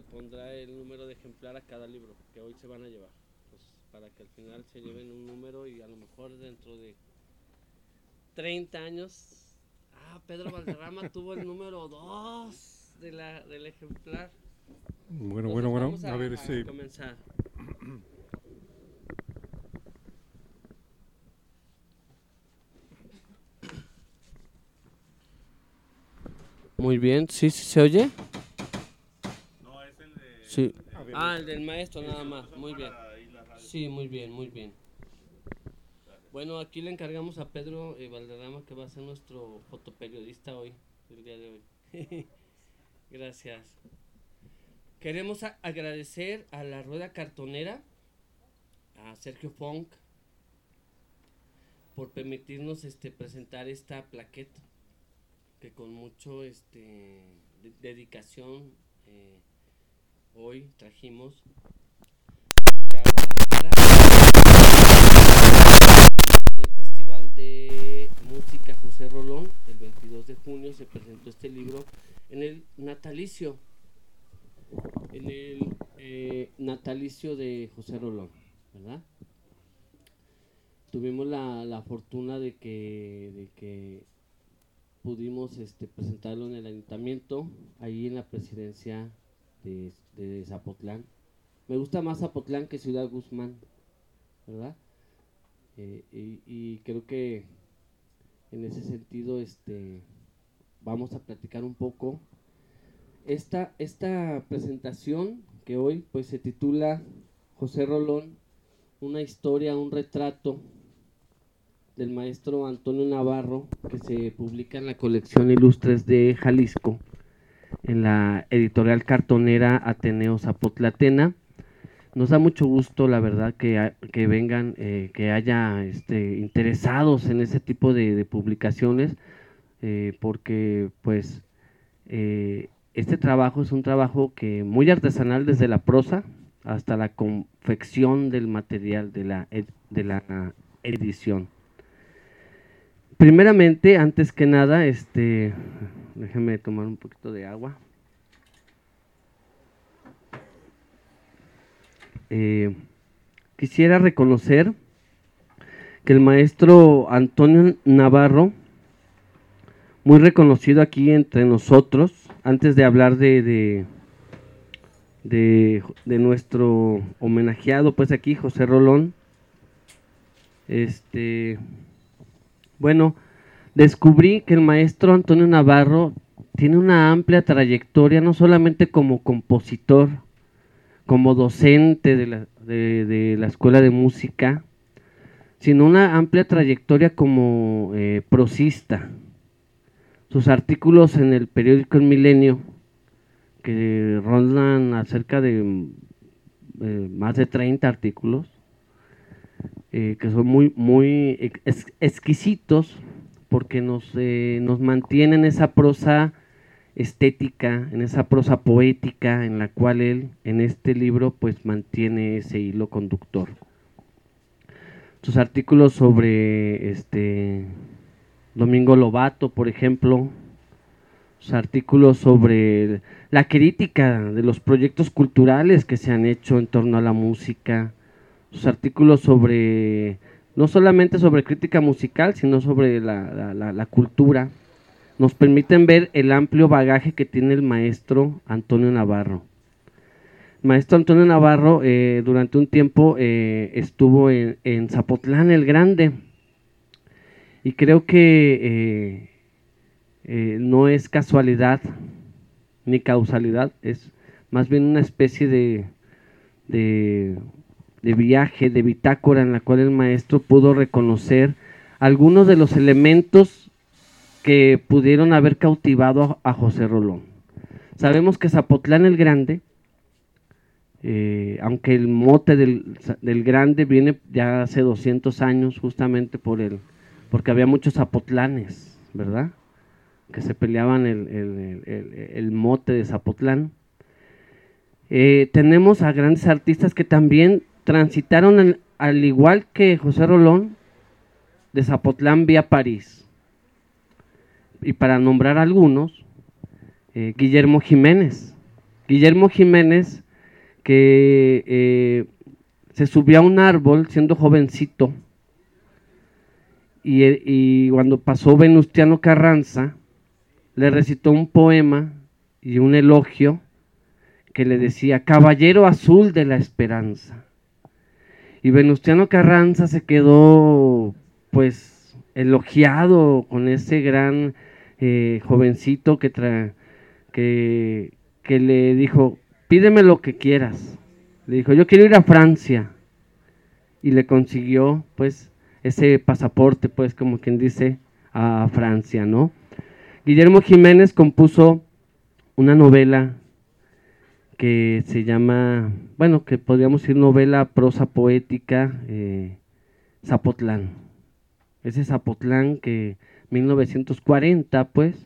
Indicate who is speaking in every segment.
Speaker 1: pondrá el número de ejemplar a cada libro que hoy se van a llevar, pues para que al final se lleven un número y a lo mejor dentro de 30 años, Pedro Valderrama tuvo el número 2 del ejemplar.
Speaker 2: Bueno,
Speaker 1: Entonces
Speaker 2: bueno,
Speaker 1: vamos
Speaker 2: a ver,
Speaker 1: a comenzar. Muy bien, sí, sí se oye.
Speaker 3: No, es el de.
Speaker 1: Sí.
Speaker 2: A ver,
Speaker 1: El del maestro nada más. Muy bien. Sí, muy bien, muy bien. Bueno, aquí le encargamos a Pedro Valderrama, que va a ser nuestro fotoperiodista hoy, el día de hoy. Gracias. Queremos agradecer a la Rueda Cartonera, a Sergio Funk, por permitirnos presentar esta plaqueta que con mucho dedicación hoy trajimos a Guadalajara. En el Festival de Música José Rolón, el 22 de junio se presentó este libro en el natalicio de José Rolón, ¿verdad? Tuvimos la fortuna de que pudimos presentarlo en el ayuntamiento, ahí en la presidencia de Zapotlán. Me gusta más Zapotlán que Ciudad Guzmán, ¿verdad? Y creo que en ese sentido vamos a platicar un poco. Esta presentación que hoy pues se titula José Rolón, una historia, un retrato del maestro Antonio Navarro, que se publica en la colección Ilustres de Jalisco, en la editorial cartonera Ateneo Zapotlatena. Nos da mucho gusto, la verdad, que vengan, que haya interesados en ese tipo de publicaciones, porque pues este trabajo es un trabajo que muy artesanal, desde la prosa hasta la confección del material de la edición. Primeramente, antes que nada, déjenme tomar un poquito de agua. Quisiera reconocer que el maestro Antonio Navarro, muy reconocido aquí entre nosotros, antes de hablar de nuestro homenajeado, pues aquí, José Rolón, bueno, descubrí que el maestro Antonio Navarro tiene una amplia trayectoria, no solamente como compositor, como docente de la Escuela de Música, sino una amplia trayectoria como prosista. Sus artículos en el periódico El Milenio, que rondan acerca de más de 30 artículos, que son muy exquisitos, porque nos mantienen esa prosa estética, en esa prosa poética en la cual él en este libro pues mantiene ese hilo conductor. Sus artículos sobre Domingo Lobato, por ejemplo, sus artículos sobre la crítica de los proyectos culturales que se han hecho en torno a la música, sus artículos sobre, no solamente sobre crítica musical, sino sobre la cultura, nos permiten ver el amplio bagaje que tiene el maestro Antonio Navarro. El maestro Antonio Navarro durante un tiempo estuvo en Zapotlán el Grande, y creo que no es casualidad ni causalidad, es más bien una especie de viaje, de bitácora, en la cual el maestro pudo reconocer algunos de los elementos que pudieron haber cautivado a José Rolón. Sabemos que Zapotlán el Grande, aunque el mote del Grande viene ya hace 200 años, justamente porque había muchos zapotlanes, ¿verdad?, que se peleaban el mote de Zapotlán. Tenemos a grandes artistas que también transitaron, al igual que José Rolón, de Zapotlán vía París. Y para nombrar algunos, Guillermo Jiménez, Guillermo Jiménez, que se subió a un árbol siendo jovencito, y cuando pasó Venustiano Carranza, le recitó un poema y un elogio que le decía: Caballero azul de la esperanza. Y Venustiano Carranza se quedó pues elogiado con ese gran jovencito que le dijo: pídeme lo que quieras. Le dijo: yo quiero ir a Francia. Y le consiguió pues ese pasaporte, pues como quien dice, a Francia, ¿no? Guillermo Jiménez compuso una novela que se llama, bueno, que podríamos decir novela prosa poética, Zapotlán. Ese Zapotlán que 1940 pues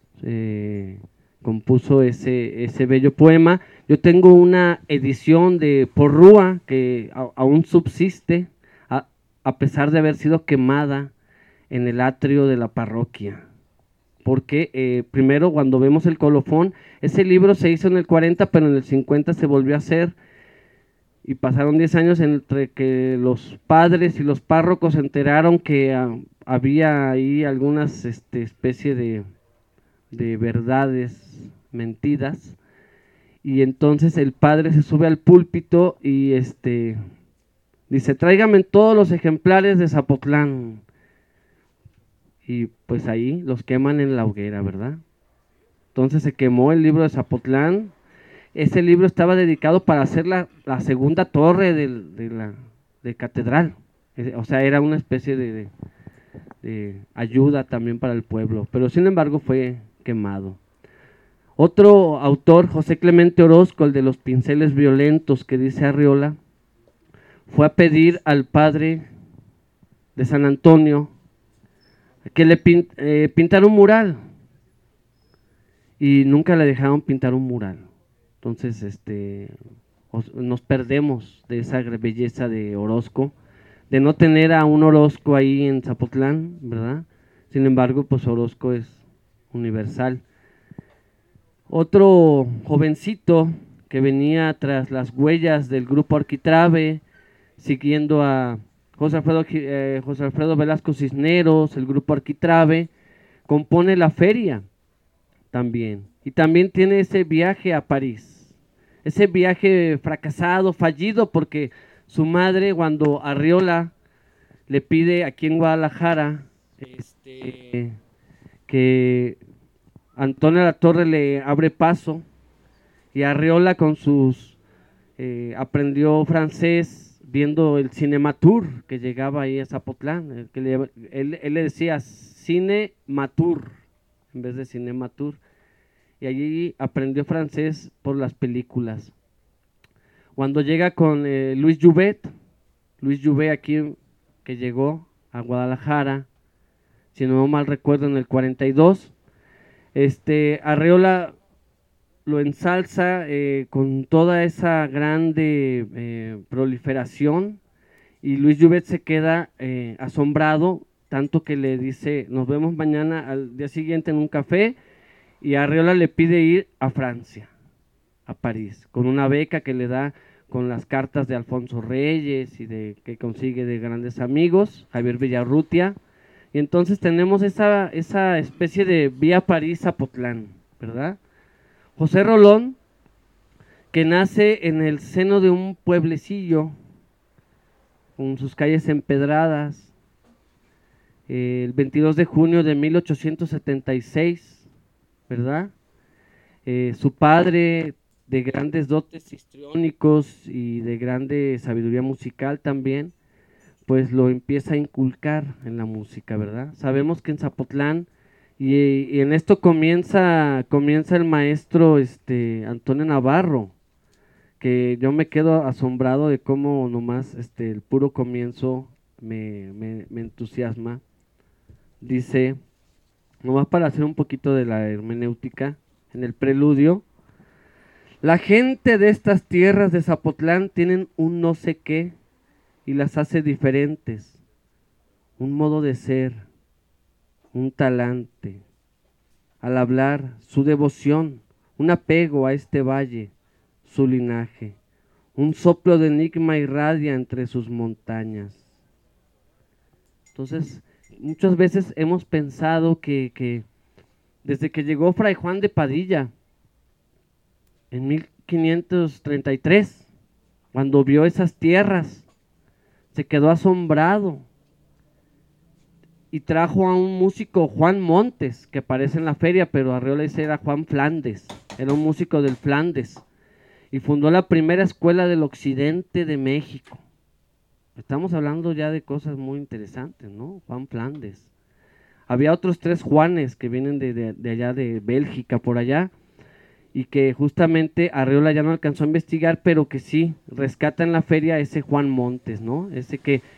Speaker 1: compuso ese bello poema. Yo tengo una edición de Porrúa que aún subsiste a pesar de haber sido quemada en el atrio de la parroquia. Porque primero, cuando vemos el colofón, ese libro se hizo en el 40, pero en el 50 se volvió a hacer, y pasaron 10 años entre que los padres y los párrocos se enteraron que había ahí algunas especie de verdades mentidas, y entonces el padre se sube al púlpito y dice: tráigame todos los ejemplares de Zapotlán. Y pues ahí los queman en la hoguera, ¿verdad? Entonces se quemó el libro de Zapotlán. Ese libro estaba dedicado para hacer la segunda torre de catedral. O sea, era una especie de ayuda también para el pueblo, pero sin embargo fue quemado. Otro autor, José Clemente Orozco, el de los pinceles violentos, que dice Arriola, fue a pedir al padre de San Antonio que le pintara un mural, y nunca le dejaron pintar un mural. Entonces nos perdemos de esa belleza de Orozco, de no tener a un Orozco ahí en Zapotlán, ¿verdad? Sin embargo, pues Orozco es universal. Otro jovencito que venía tras las huellas del grupo Arquitrabe, siguiendo a José Alfredo Velasco Cisneros, el grupo Arquitrabe, compone La Feria también. Y también tiene ese viaje a París, ese viaje fracasado, fallido, porque su madre, cuando Arriola le pide aquí en Guadalajara que Antonio Latorre le abre paso, y Arriola con aprendió francés viendo el Cinematur que llegaba ahí a Zapotlán, él le decía Cinematur en vez de Cinematur, y allí aprendió francés por las películas. Cuando llega con Luis Jouvet aquí, que llegó a Guadalajara, si no mal recuerdo en el 42, Arriola lo ensalza con toda esa grande proliferación, y Luis Jouvet se queda asombrado, tanto que le dice: nos vemos mañana al día siguiente en un café, y Arriola le pide ir a Francia, a París, con una beca que le da con las cartas de Alfonso Reyes y que consigue de grandes amigos, Javier Villarrutia, y entonces tenemos esa especie de vía París-Zapotlán, ¿verdad? José Rolón, que nace en el seno de un pueblecillo con sus calles empedradas, el 22 de junio de 1876, ¿verdad? Su padre, de grandes dotes histriónicos y de grande sabiduría musical también, pues lo empieza a inculcar en la música, ¿verdad? Sabemos que en Zapotlán, y en esto comienza el maestro Antonio Navarro, que yo me quedo asombrado de cómo nomás el puro comienzo me entusiasma. Dice, nomás para hacer un poquito de la hermenéutica, en el preludio: la gente de estas tierras de Zapotlán tienen un no sé qué y las hace diferentes, un modo de ser, un talante. Al hablar, su devoción, un apego a este valle, su linaje, un soplo de enigma irradia entre sus montañas. Entonces, muchas veces hemos pensado que desde que llegó Fray Juan de Padilla, en 1533, cuando vio esas tierras, se quedó asombrado y trajo a un músico, Juan Montes, que aparece en la feria, pero Arreola dice era Juan Flandes, era un músico del Flandes, y fundó la primera escuela del occidente de México. Estamos hablando ya de cosas muy interesantes, ¿no? Juan Flandes. Había otros 3 Juanes que vienen de allá de Bélgica, por allá, y que justamente Arreola ya no alcanzó a investigar, pero que sí rescata en la feria ese Juan Montes, ¿no? Ese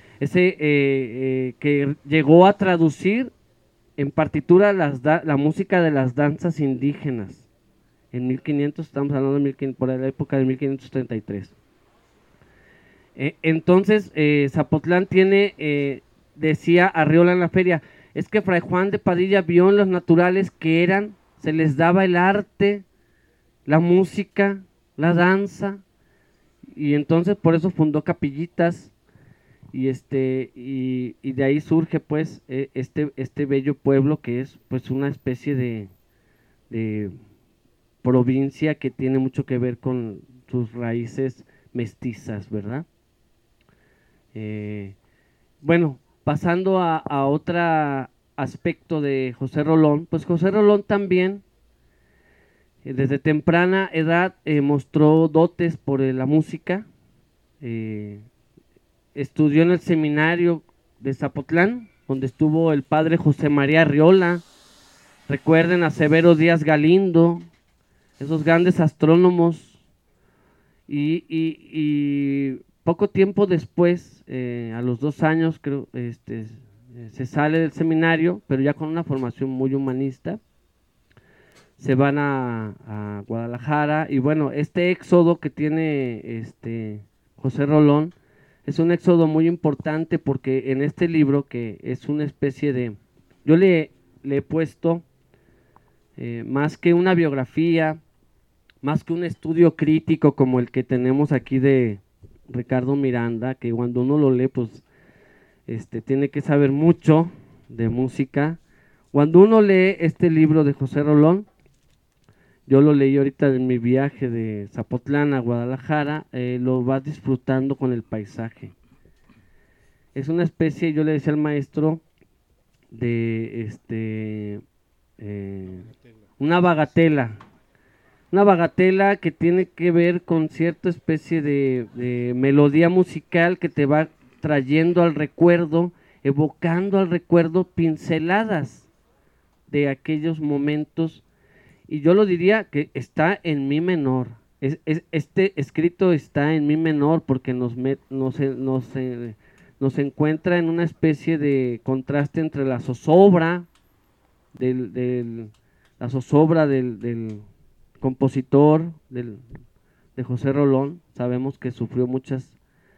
Speaker 1: que llegó a traducir en partitura la música de las danzas indígenas. En 1500, estamos hablando de 1500, por la época de 1533. Entonces, Zapotlán tiene, decía Arreola en la feria, es que Fray Juan de Padilla vio en los naturales que se les daba el arte, la música, la danza, y entonces por eso fundó capillitas, y de ahí surge pues este bello pueblo que es pues una especie de provincia que tiene mucho que ver con sus raíces mestizas, ¿verdad? Bueno, pasando a otro aspecto de José Rolón, pues José Rolón también desde temprana edad mostró dotes por la música, estudió en el seminario de Zapotlán, donde estuvo el padre José María Arriola, recuerden a Severo Díaz Galindo, esos grandes astrónomos, y poco tiempo después, a los 2 años creo, se sale del seminario, pero ya con una formación muy humanista. Se van a Guadalajara, y bueno, este éxodo que tiene José Rolón es un éxodo muy importante, porque en este libro, que es una especie de, yo le he puesto más que una biografía, más que un estudio crítico como el que tenemos aquí de Ricardo Miranda, que cuando uno lo lee pues tiene que saber mucho de música. Cuando uno lee este libro de José Rolón, yo lo leí ahorita en mi viaje de Zapotlán a Guadalajara, lo vas disfrutando con el paisaje. Es una especie, yo le decía al maestro, de una bagatela. Una bagatela que tiene que ver con cierta especie de melodía musical que te va trayendo al recuerdo, evocando al recuerdo pinceladas de aquellos momentos. Y yo lo diría que está en mi menor. Este escrito está en mi menor porque nos encuentra en una especie de contraste entre la zozobra la zozobra del compositor de José Rolón. Sabemos que sufrió muchas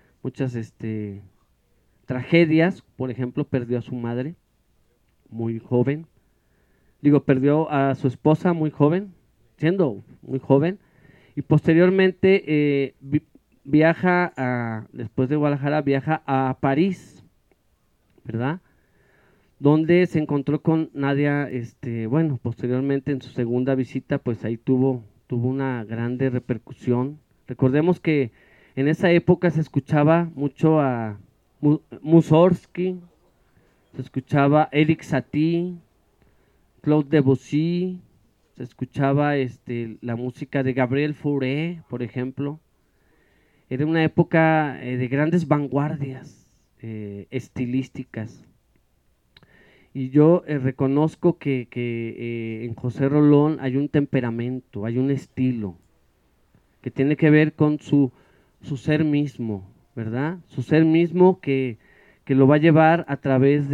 Speaker 1: tragedias. Por ejemplo, perdió a su madre muy joven. Perdió a su esposa muy joven, siendo muy joven, y posteriormente después de Guadalajara, viaja a París, ¿verdad? Donde se encontró con Nadia, bueno, posteriormente en su segunda visita, pues ahí tuvo una grande repercusión. Recordemos que en esa época se escuchaba mucho a Mussorgsky, se escuchaba Eric Satie, Claude Debussy, se escuchaba la música de Gabriel Fauré, por ejemplo. Era una época de grandes vanguardias estilísticas. Y yo reconozco que en José Rolón hay un temperamento, hay un estilo que tiene que ver con su ser mismo, ¿verdad? Su ser mismo que lo va a llevar a través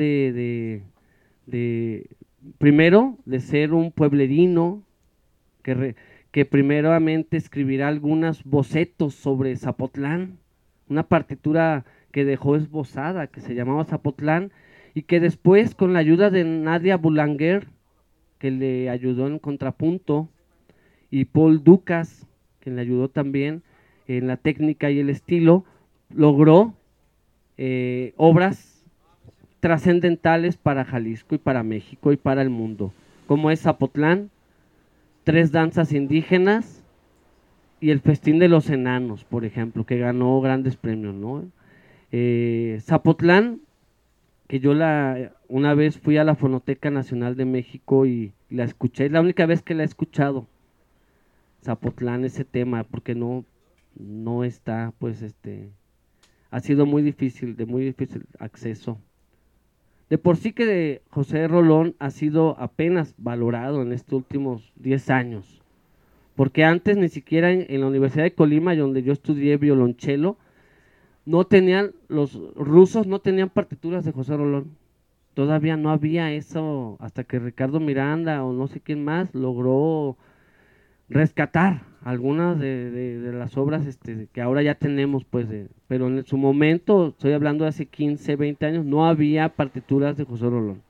Speaker 1: primero, de ser un pueblerino que primeramente escribirá algunos bocetos sobre Zapotlán, una partitura que dejó esbozada, que se llamaba Zapotlán, y que después, con la ayuda de Nadia Boulanger, que le ayudó en contrapunto, y Paul Dukas, quien le ayudó también en la técnica y el estilo, logró obras trascendentales para Jalisco y para México y para el mundo, como es Zapotlán, Tres danzas indígenas y el Festín de los Enanos, por ejemplo, que ganó grandes premios, ¿no? Zapotlán, que yo una vez fui a la Fonoteca Nacional de México y la escuché, es la única vez que la he escuchado, Zapotlán, ese tema, porque no está, pues, ha sido de muy difícil acceso. De por sí que José Rolón ha sido apenas valorado en estos últimos 10 años, porque antes ni siquiera en la Universidad de Colima, donde yo estudié violonchelo, los rusos no tenían partituras de José Rolón. Todavía no había eso, hasta que Ricardo Miranda o no sé quién más logró rescatar algunas de las obras que ahora ya tenemos, pues, pero en su momento, estoy hablando de hace 15, 20 años, no había partituras de José Rolón.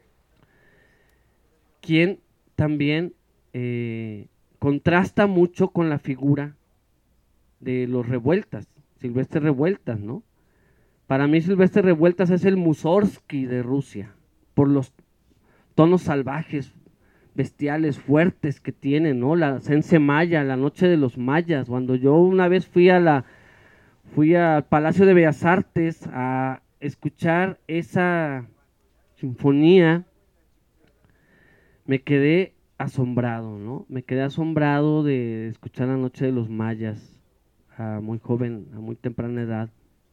Speaker 1: Quien también contrasta mucho con la figura de los Revueltas, Silvestre Revueltas, ¿no? Para mí Silvestre Revueltas es el Mussorgsky de Rusia, por los tonos salvajes, bestiales, fuertes que tiene, ¿no? La Sense Maya, la Noche de los Mayas. Cuando yo una vez fui al Palacio de Bellas Artes a escuchar esa sinfonía, me quedé asombrado, ¿no? Me quedé asombrado de escuchar la Noche de los Mayas a muy joven, a muy temprana edad.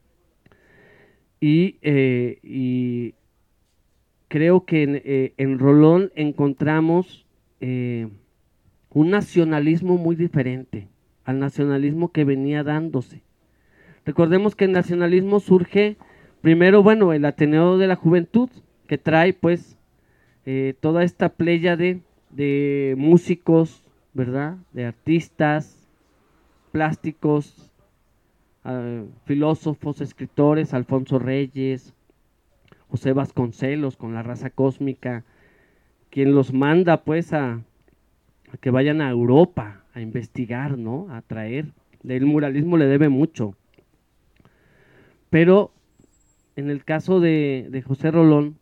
Speaker 1: Y creo que en Rolón encontramos un nacionalismo muy diferente al nacionalismo que venía dándose. Recordemos que el nacionalismo surge primero, bueno, el Ateneo de la Juventud, que trae pues toda esta pléyade de músicos, ¿verdad? De artistas, plásticos, filósofos, escritores, Alfonso Reyes, José Vasconcelos con La Raza Cósmica, quien los manda pues a que vayan a Europa a investigar, ¿no? A traer. El muralismo le debe mucho. Pero en el caso de José Rolón,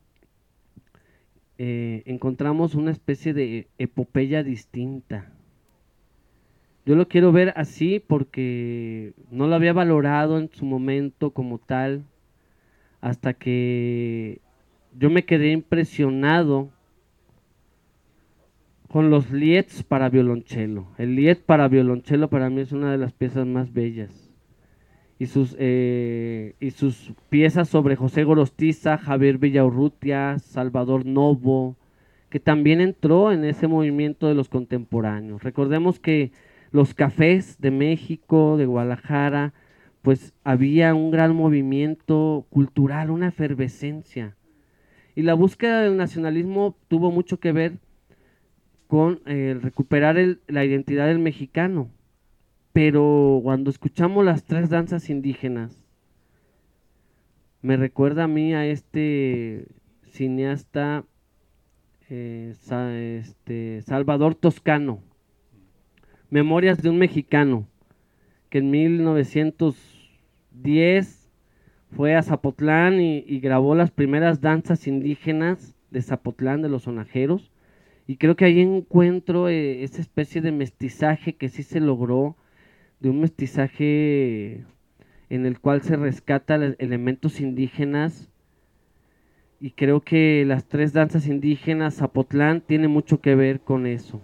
Speaker 1: encontramos una especie de epopeya distinta. Yo lo quiero ver así porque no lo había valorado en su momento como tal, hasta que yo me quedé impresionado con los lieds para violonchelo. El lied para violonchelo para mí es una de las piezas más bellas. Y sus piezas sobre José Gorostiza, Javier Villaurrutia, Salvador Novo, que también entró en ese movimiento de los contemporáneos. Recordemos que los cafés de México, de Guadalajara, pues había un gran movimiento cultural, una efervescencia. Y la búsqueda del nacionalismo tuvo mucho que ver con recuperar la identidad del mexicano. Pero cuando escuchamos las tres danzas indígenas, me recuerda a mí a este cineasta Salvador Toscano, Memorias de un Mexicano, que en 1910 fue a Zapotlán y grabó las primeras danzas indígenas de Zapotlán, de los sonajeros, y creo que ahí encuentro esa especie de mestizaje que sí se logró, de un mestizaje en el cual se rescatan elementos indígenas, y creo que las tres danzas indígenas, Zapotlán, tiene mucho que ver con eso.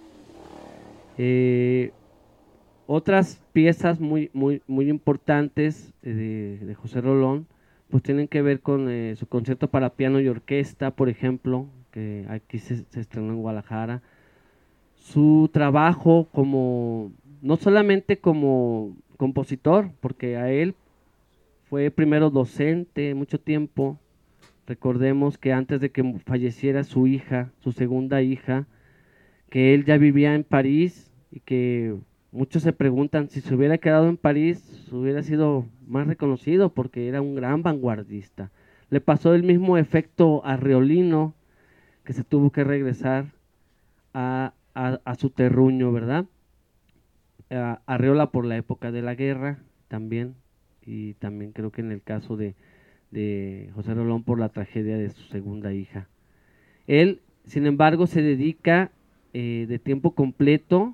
Speaker 1: Otras piezas muy importantes de José Rolón, pues tienen que ver con su concierto para piano y orquesta, por ejemplo, que aquí se estrenó en Guadalajara. Su trabajo no solamente como compositor, porque a él fue primero docente mucho tiempo. Recordemos que antes de que falleciera su hija, su segunda hija, que él ya vivía en París y que muchos se preguntan si se hubiera quedado en París, hubiera sido más reconocido porque era un gran vanguardista. Le pasó el mismo efecto a Riolino, que se tuvo que regresar a a su terruño, ¿verdad? Arreola por la época de la guerra también, y también creo que en el caso de José Rolón por la tragedia de su segunda hija. Él, sin embargo, se dedica de tiempo completo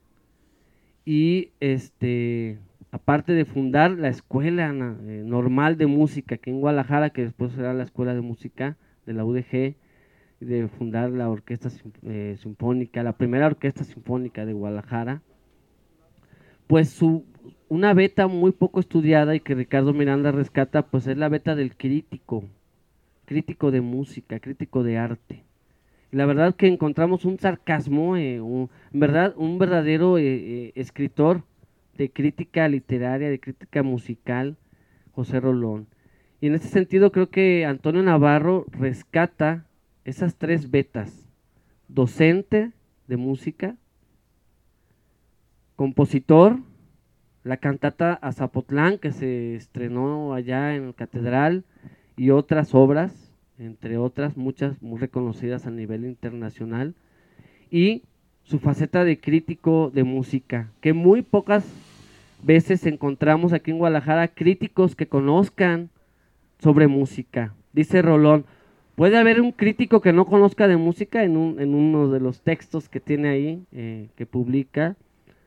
Speaker 1: y aparte de fundar la escuela normal de música aquí en Guadalajara, que después será la escuela de música de la UDG, de fundar la orquesta sinfónica, la primera orquesta sinfónica de Guadalajara, pues una beta muy poco estudiada y que Ricardo Miranda rescata, pues es la beta del crítico, crítico de música, crítico de arte. La verdad que encontramos un sarcasmo, en verdad, un verdadero escritor de crítica literaria, de crítica musical, José Rolón. Y en ese sentido creo que Antonio Navarro rescata esas tres betas: docente de música, compositor, la cantata Azapotlán que se estrenó allá en Catedral y otras obras, entre otras muchas muy reconocidas a nivel internacional, y su faceta de crítico de música, que muy pocas veces encontramos aquí en Guadalajara críticos que conozcan sobre música. Dice Rolón, puede haber un crítico que no conozca de música en uno de los textos que tiene ahí, que publica.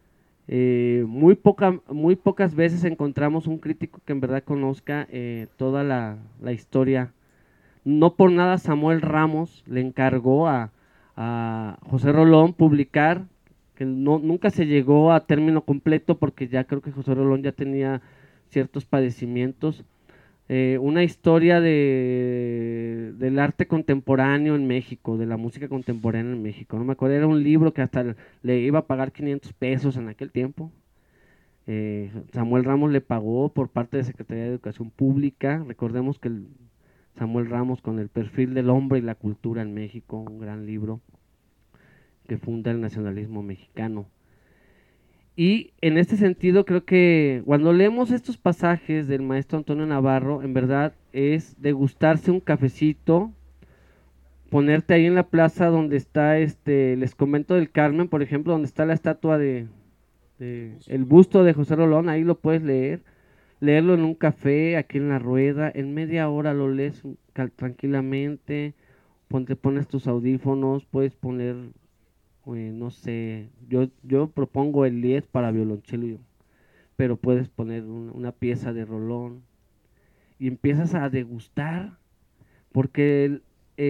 Speaker 1: Muy pocas veces encontramos un crítico que en verdad conozca toda la historia. No por nada Samuel Ramos le encargó a José Rolón publicar, que nunca se llegó a término completo porque ya creo que José Rolón ya tenía ciertos padecimientos, una historia del arte contemporáneo en México, de la música contemporánea en México. No me acuerdo, era un libro que hasta le iba a pagar 500 pesos en aquel tiempo. Samuel Ramos le pagó por parte de Secretaría de Educación Pública. Recordemos que Samuel Ramos con el perfil del hombre y la cultura en México, un gran libro que funda el nacionalismo mexicano. Y en este sentido creo que cuando leemos estos pasajes del maestro Antonio Navarro, en verdad es degustarse un cafecito, ponerte ahí en la plaza donde está les comento del Carmen, por ejemplo, donde está la estatua de el busto de José Rolón, ahí lo puedes leerlo en un café, aquí en la rueda, en media hora lo lees tranquilamente, pones tus audífonos, puedes poner no sé, yo propongo el 10 para violonchelo, pero puedes poner una pieza de Rolón y empiezas a degustar, porque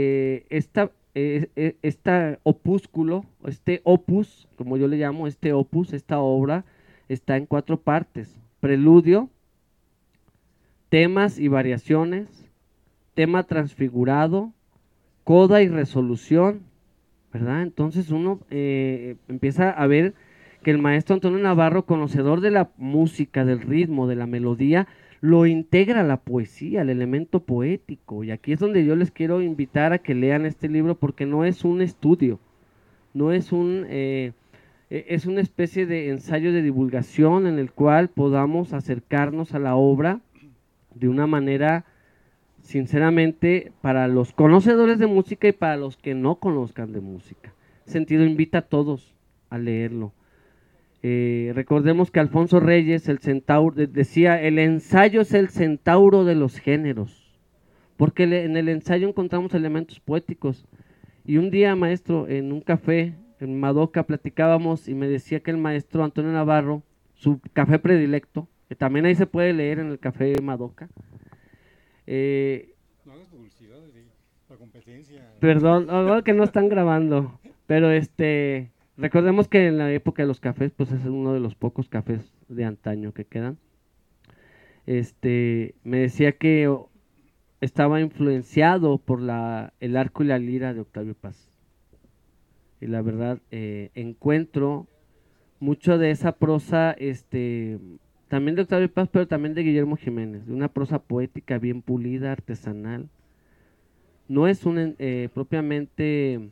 Speaker 1: esta opúsculo, este opus, como yo le llamo, este opus, esta obra, está en 4 partes: preludio, temas y variaciones, tema transfigurado, coda y resolución, ¿verdad? Entonces uno empieza a ver que el maestro Antonio Navarro, conocedor de la música, del ritmo, de la melodía, lo integra a la poesía, el elemento poético. Y aquí es donde yo les quiero invitar a que lean este libro, porque no es un estudio, no es es una especie de ensayo de divulgación en el cual podamos acercarnos a la obra de una manera, sinceramente, para los conocedores de música y para los que no conozcan de música. En ese sentido, invita a todos a leerlo. Recordemos que Alfonso Reyes, el centauro, decía, el ensayo es el centauro de los géneros, porque en el ensayo encontramos elementos poéticos. Y un día, maestro, en un café en Madoka platicábamos y me decía que el maestro Antonio Navarro, su café predilecto, que también ahí se puede leer en el café Madoka,
Speaker 3: No hagas publicidad de la competencia.
Speaker 1: perdón, ahora que no están grabando, pero recordemos que en la época de los cafés, pues es uno de los pocos cafés de antaño que quedan. Me decía que estaba influenciado por el arco y la lira de Octavio Paz. Y la verdad, encuentro mucho de esa prosa, también de Octavio Paz, pero también de Guillermo Jiménez, de una prosa poética bien pulida, artesanal. No es propiamente,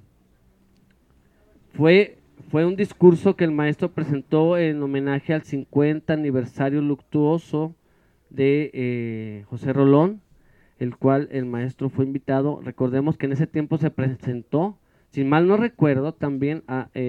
Speaker 1: fue un discurso que el maestro presentó en homenaje al 50 aniversario luctuoso de José Rolón, el cual el maestro fue invitado. Recordemos que en ese tiempo se presentó Si mal no recuerdo, también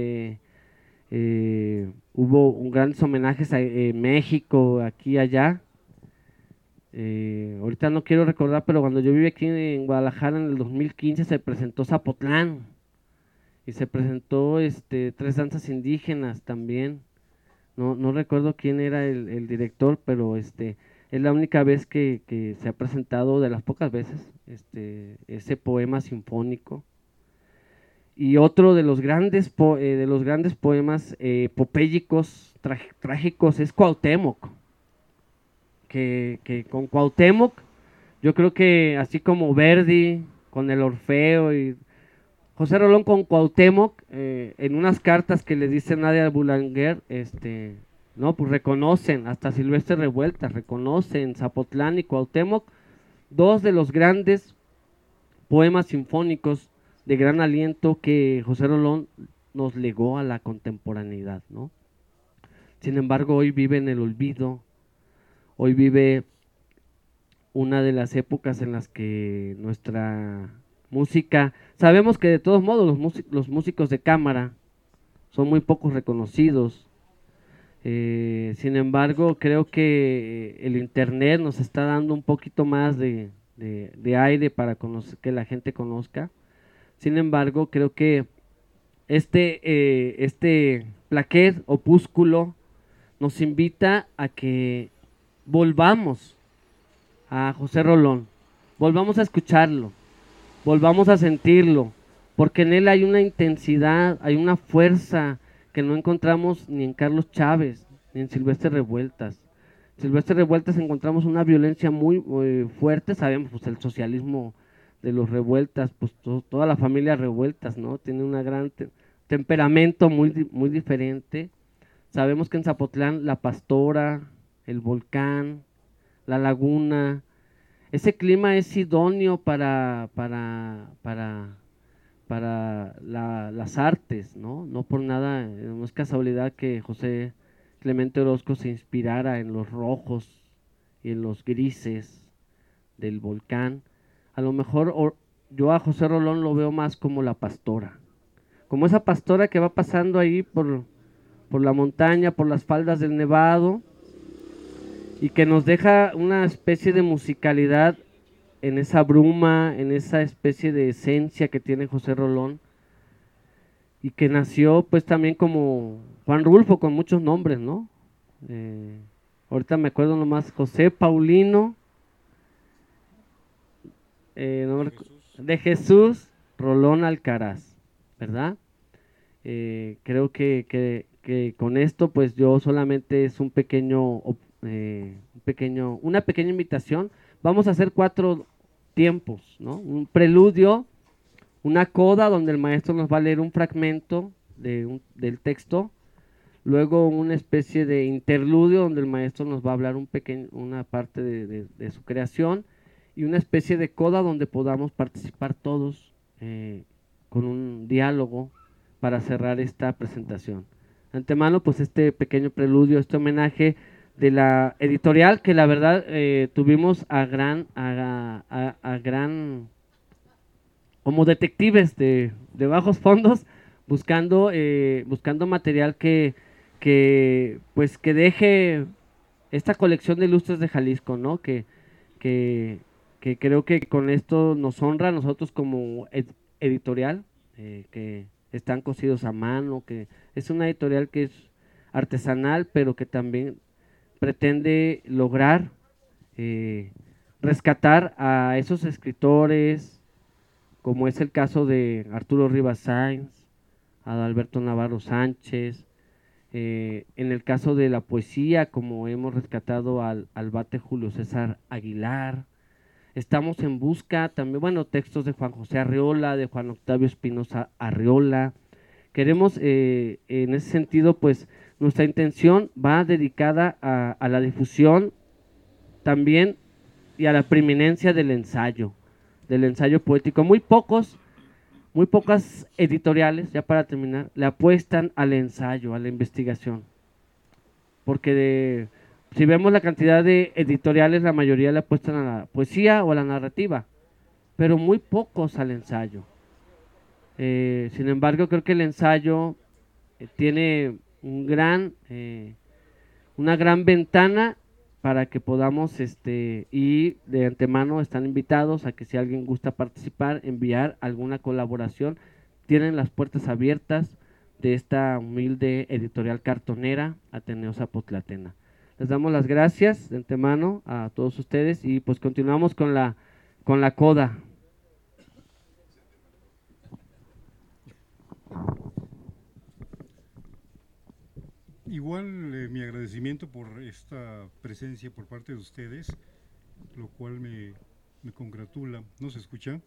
Speaker 1: hubo grandes homenajes a México, aquí y allá. Ahorita no quiero recordar, pero cuando yo viví aquí en Guadalajara en el 2015 se presentó Zapotlán y se presentó tres danzas indígenas también. No recuerdo quién era el director, pero es la única vez que se ha presentado, de las pocas veces, ese poema sinfónico. Y otro de los grandes poemas popélicos, trágicos, es Cuauhtémoc, que con Cuauhtémoc, yo creo que así como Verdi, con el Orfeo y José Rolón con Cuauhtémoc, en unas cartas que le dice Nadia Boulanger, no, pues reconocen, hasta Silvestre Revueltas, reconocen Zapotlán y Cuauhtémoc, dos de los grandes poemas sinfónicos de gran aliento que José Rolón nos legó a la contemporaneidad, ¿no? Sin embargo, hoy vive en el olvido, hoy vive una de las épocas en las que nuestra música, sabemos que de todos modos los músicos de cámara son muy pocos reconocidos. Sin embargo, creo que el internet nos está dando un poquito más de aire para que la gente conozca. Sin embargo, creo que este plaquet, opúsculo, nos invita a que volvamos a José Rolón, volvamos a escucharlo, volvamos a sentirlo, porque en él hay una intensidad, hay una fuerza que no encontramos ni en Carlos Chávez, ni en Silvestre Revueltas. Silvestre Revueltas encontramos una violencia muy fuerte, sabemos, pues el socialismo de los Revueltas, pues toda la familia Revueltas, ¿no? Tiene un gran temperamento muy diferente. Sabemos que en Zapotlán la Pastora, el volcán, la laguna, ese clima es idóneo para las artes, ¿no? No por nada, no es casualidad que José Clemente Orozco se inspirara en los rojos y en los grises del volcán. A lo mejor yo a José Rolón lo veo más como la pastora, como esa pastora que va pasando ahí por la montaña, por las faldas del Nevado, y que nos deja una especie de musicalidad en esa bruma, en esa especie de esencia que tiene José Rolón, y que nació pues también como Juan Rulfo, con muchos nombres, ¿no? Ahorita me acuerdo nomás, José Paulino, de Jesús Rolón Alcaraz, ¿verdad? Creo que con esto pues yo solamente es una pequeña invitación. Vamos a hacer 4 tiempos, ¿no? Un preludio, una coda donde el maestro nos va a leer un fragmento del texto, luego una especie de interludio donde el maestro nos va a hablar una parte de su creación, y una especie de coda donde podamos participar todos con un diálogo para cerrar esta presentación. De antemano, pues este pequeño preludio, este homenaje de la editorial, que la verdad tuvimos a gran como detectives de bajos fondos, buscando material pues que deje esta colección de ilustres de Jalisco, ¿no? Que, que creo que con esto nos honra a nosotros como editorial, que están cosidos a mano, que es una editorial que es artesanal, pero que también pretende lograr rescatar a esos escritores, como es el caso de Arturo Rivas Sáenz, Adalberto Navarro Sánchez, en el caso de la poesía, como hemos rescatado al Bate Julio César Aguilar. Estamos en busca también, bueno, textos de Juan José Arreola, de Juan Octavio Espinosa Arreola. Queremos, en ese sentido, pues nuestra intención va dedicada a la difusión también y a la preeminencia del ensayo poético. Muy pocas editoriales, ya para terminar, le apuestan al ensayo, a la investigación. Porque si vemos la cantidad de editoriales, la mayoría le apuestan a la poesía o a la narrativa, pero muy pocos al ensayo. Sin embargo, creo que el ensayo tiene una gran ventana para que podamos, y de antemano están invitados a que si alguien gusta participar, enviar alguna colaboración, tienen las puertas abiertas de esta humilde editorial cartonera Ateneo Zapotlatena. Les damos las gracias de antemano a todos ustedes y pues continuamos con la coda.
Speaker 3: Igual mi agradecimiento por esta presencia por parte de ustedes, lo cual me congratula. ¿No se escucha?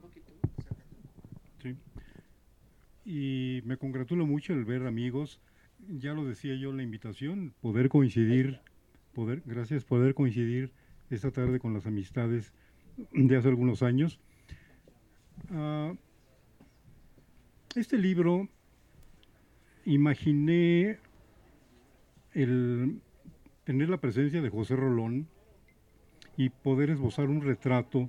Speaker 3: Sí. Y me congratula mucho el ver amigos. Ya lo decía yo en la invitación, poder coincidir, poder coincidir esta tarde con las amistades de hace algunos años. Uh, este libro imaginé el tener la presencia de José Rolón y poder esbozar un retrato,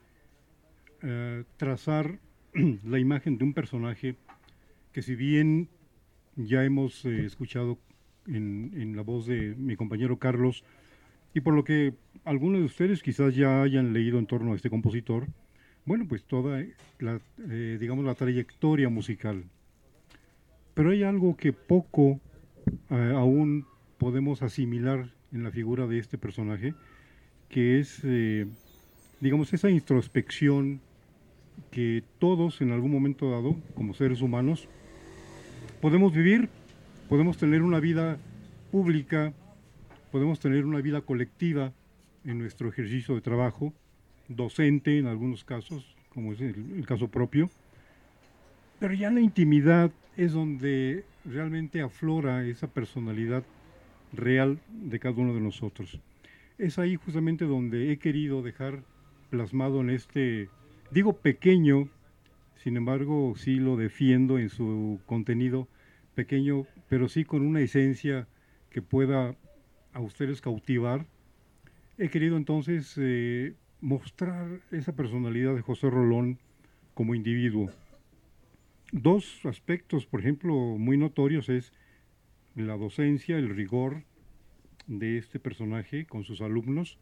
Speaker 3: trazar la imagen de un personaje que, si bien ya hemos escuchado en la voz de mi compañero Carlos, y por lo que algunos de ustedes quizás ya hayan leído en torno a este compositor, bueno, pues toda digamos, la trayectoria musical. Pero hay algo que poco aún podemos asimilar en la figura de este personaje, que es, digamos, esa introspección que todos en algún momento dado, como seres humanos, podemos vivir, podemos tener una vida pública, podemos tener una vida colectiva en nuestro ejercicio de trabajo, docente en algunos casos, como es el caso propio, pero ya en la intimidad es donde realmente aflora esa personalidad real de cada uno de nosotros. Es ahí justamente donde he querido dejar plasmado en este, digo pequeño, sin embargo sí lo defiendo en su contenido pequeño, pero sí con una esencia que pueda a ustedes cautivar. He querido entonces mostrar esa personalidad de José Rolón como individuo. Dos aspectos, por ejemplo, muy notorios es la docencia, el rigor de este personaje con sus alumnos,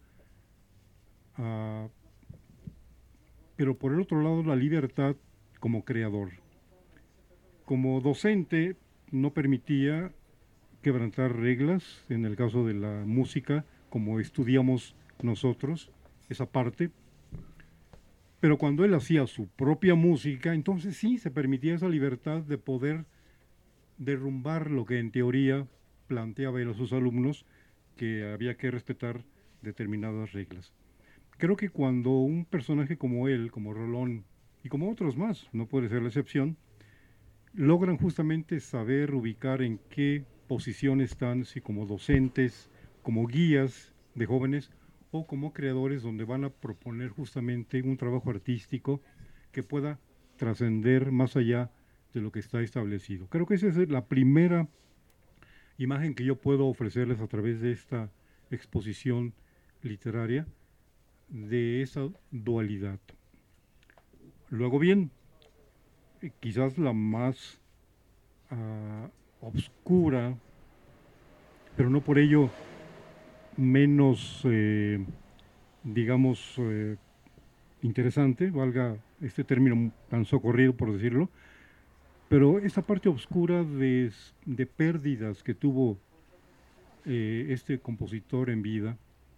Speaker 3: pero por el otro lado la libertad como creador. Como docente no permitía quebrantar reglas, en el caso de la música, como estudiamos nosotros, esa parte, pero cuando él hacía su propia música, entonces sí se permitía esa libertad de poder derrumbar lo que en teoría planteaba él a sus alumnos, que había que respetar determinadas reglas. Creo que cuando un personaje como él, como Rolón, y como otros más, no puede ser la excepción, logran justamente saber ubicar en qué posición están, si como docentes, como guías de jóvenes o como creadores, donde van a proponer justamente un trabajo artístico que pueda trascender más allá de lo que está establecido. Creo que esa es la primera imagen que yo puedo ofrecerles a través de esta exposición literaria, de esa dualidad. Luego bien, quizás la más obscura, pero no por ello menos, digamos, interesante, valga este término tan socorrido por decirlo, pero esa parte oscura de pérdidas que tuvo este compositor en vida,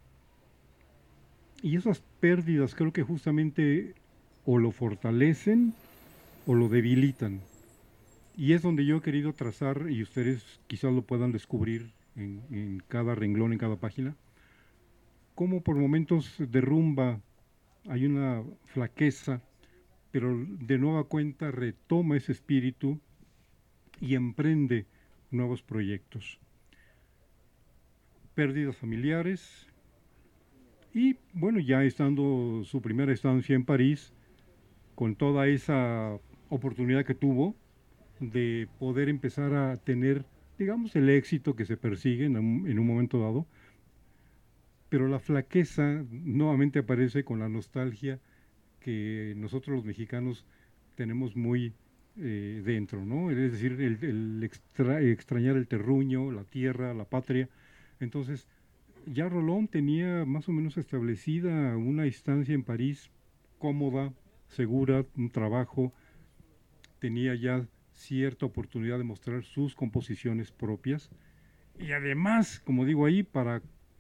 Speaker 3: y esas pérdidas creo que justamente o lo fortalecen o lo debilitan. Y es donde yo he querido trazar, y ustedes quizás lo puedan descubrir en cada renglón, en cada página, cómo por momentos derrumba, hay una flaqueza, pero de nueva cuenta retoma ese espíritu y emprende nuevos proyectos. Pérdidas familiares y, bueno, ya estando su primera estancia en París, con toda esa oportunidad que tuvo de poder empezar a tener, digamos, el éxito que se persigue en un momento dado, pero la flaqueza nuevamente aparece con la nostalgia que nosotros los mexicanos tenemos muy dentro, ¿no? Es decir, extrañar el terruño, la tierra, la patria. Entonces, ya Rolón tenía más o menos establecida una estancia en París cómoda, segura, un trabajo, tenía ya cierta oportunidad de mostrar sus composiciones propias y además, como digo ahí, para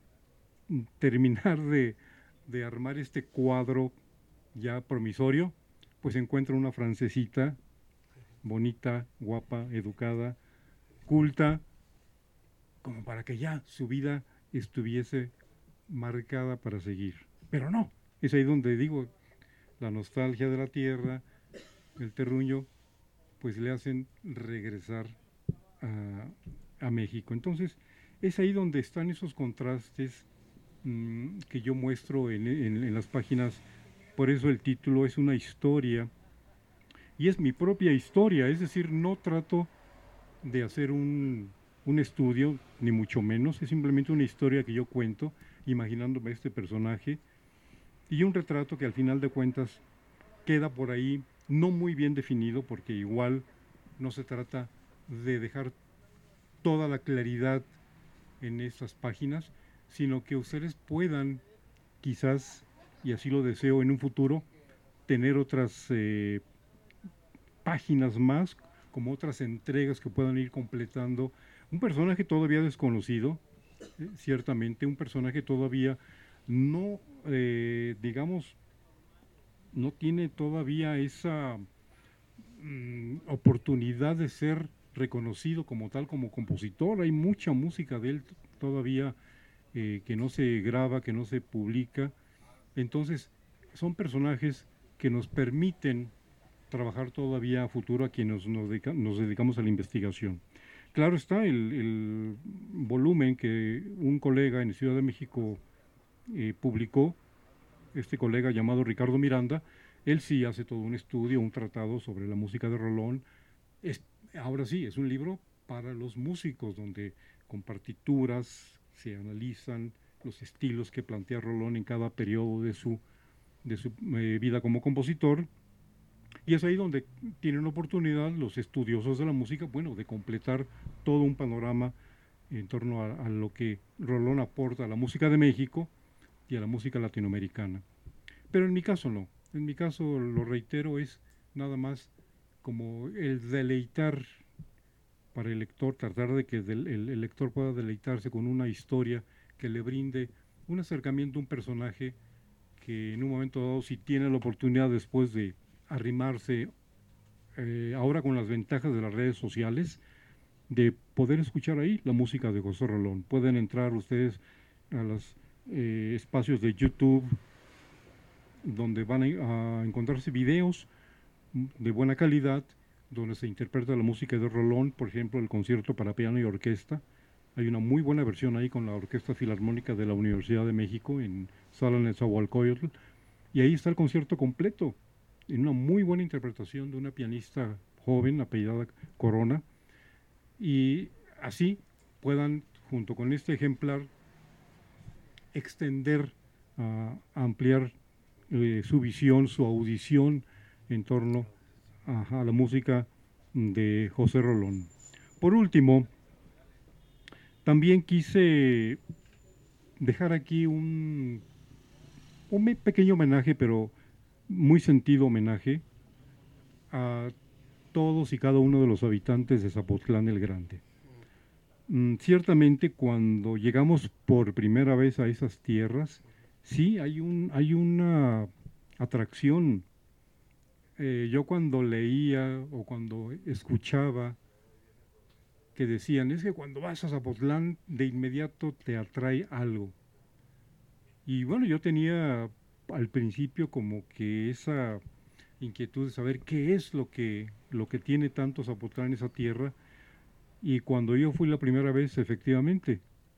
Speaker 3: terminar de armar este cuadro ya promisorio, pues encuentra una francesita bonita, guapa, educada, culta, como para que ya su vida estuviese marcada para seguir. Pero no, es ahí donde digo, la nostalgia de la tierra, el terruño, pues le hacen regresar a México. Entonces, es ahí donde están esos contrastes que yo muestro en las páginas. Por eso el título es una historia, y es mi propia historia, es decir, no trato de hacer un estudio, ni mucho menos, es simplemente una historia que yo cuento, imaginándome este personaje, y un retrato que al final de cuentas queda por ahí no muy bien definido, porque igual no se trata de dejar toda la claridad en estas páginas, sino que ustedes puedan, quizás, y así lo deseo en un futuro, tener otras páginas más, como otras entregas que puedan ir completando. Un personaje todavía desconocido, ciertamente, un personaje todavía no, digamos, no tiene todavía esa oportunidad de ser reconocido como tal, como compositor. Hay mucha música de él todavía que no se graba, que no se publica. Entonces, son personajes que nos permiten trabajar todavía a futuro a quienes nos dedicamos a la investigación. Claro está el volumen que un colega en Ciudad de México publicó, este colega llamado Ricardo Miranda. Él sí hace todo un estudio, un tratado sobre la música de Rolón. Ahora sí, es un libro para los músicos, donde con partituras se analizan los estilos que plantea Rolón en cada periodo de su vida como compositor. Y es ahí donde tienen oportunidad los estudiosos de la música, bueno, de completar todo un panorama en torno a lo que Rolón aporta a la música de México y a la música latinoamericana. Pero en mi caso no. En mi caso, lo reitero, es nada más como el deleitar para el lector, tratar de que el lector pueda deleitarse con una historia que le brinde un acercamiento a un personaje que en un momento dado, si tiene la oportunidad después de arrimarse, ahora con las ventajas de las redes sociales, de poder escuchar ahí la música de José Rolón. Pueden entrar ustedes a los espacios de YouTube, donde van a encontrarse videos de buena calidad, donde se interpreta la música de Rolón, por ejemplo, el concierto para piano y orquesta. Hay una muy buena versión ahí con la Orquesta Filarmónica de la Universidad de México en Sala Nezahualcóyotl, y ahí está el concierto completo, en una muy buena interpretación de una pianista joven apellidada Corona, y así puedan, junto con este ejemplar, extender, ampliar su visión, su audición en torno a la música de José Rolón. Por último, también quise dejar aquí un pequeño homenaje, pero muy sentido homenaje, a todos y cada uno de los habitantes de Zapotlán el Grande. Ciertamente, cuando llegamos por primera vez a esas tierras, sí hay una atracción. Yo cuando leía o cuando escuchaba que decían, es que cuando vas a Zapotlán de inmediato te atrae algo. Y bueno, yo tenía al principio como que esa inquietud de saber qué es lo que tiene tanto Zapotlán en esa tierra. Y cuando yo fui la primera vez, efectivamente,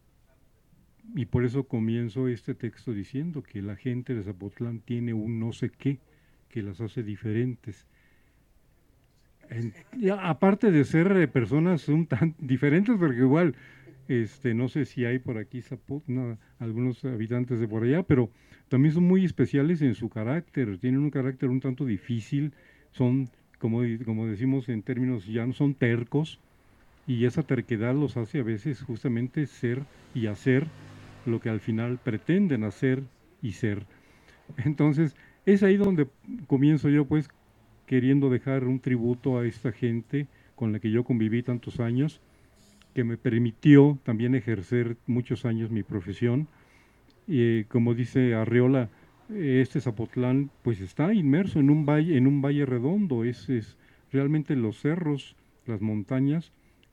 Speaker 3: y por eso comienzo este texto diciendo que la gente de Zapotlán tiene un no sé qué que las hace diferentes. Aparte de ser personas un tan diferentes, porque igual, no sé si hay por aquí algunos habitantes de por allá, pero también son muy especiales en su carácter, tienen un carácter un tanto difícil, son como decimos en términos ya no son tercos, y esa terquedad los hace a veces justamente ser y hacer lo que al final pretenden hacer y ser. Entonces, es ahí donde comienzo yo, pues, queriendo dejar un tributo a esta gente con la que yo conviví tantos años, que me permitió también ejercer muchos años mi profesión. Y como dice Arreola, este Zapotlán pues está inmerso en un valle redondo, es realmente los cerros, las montañas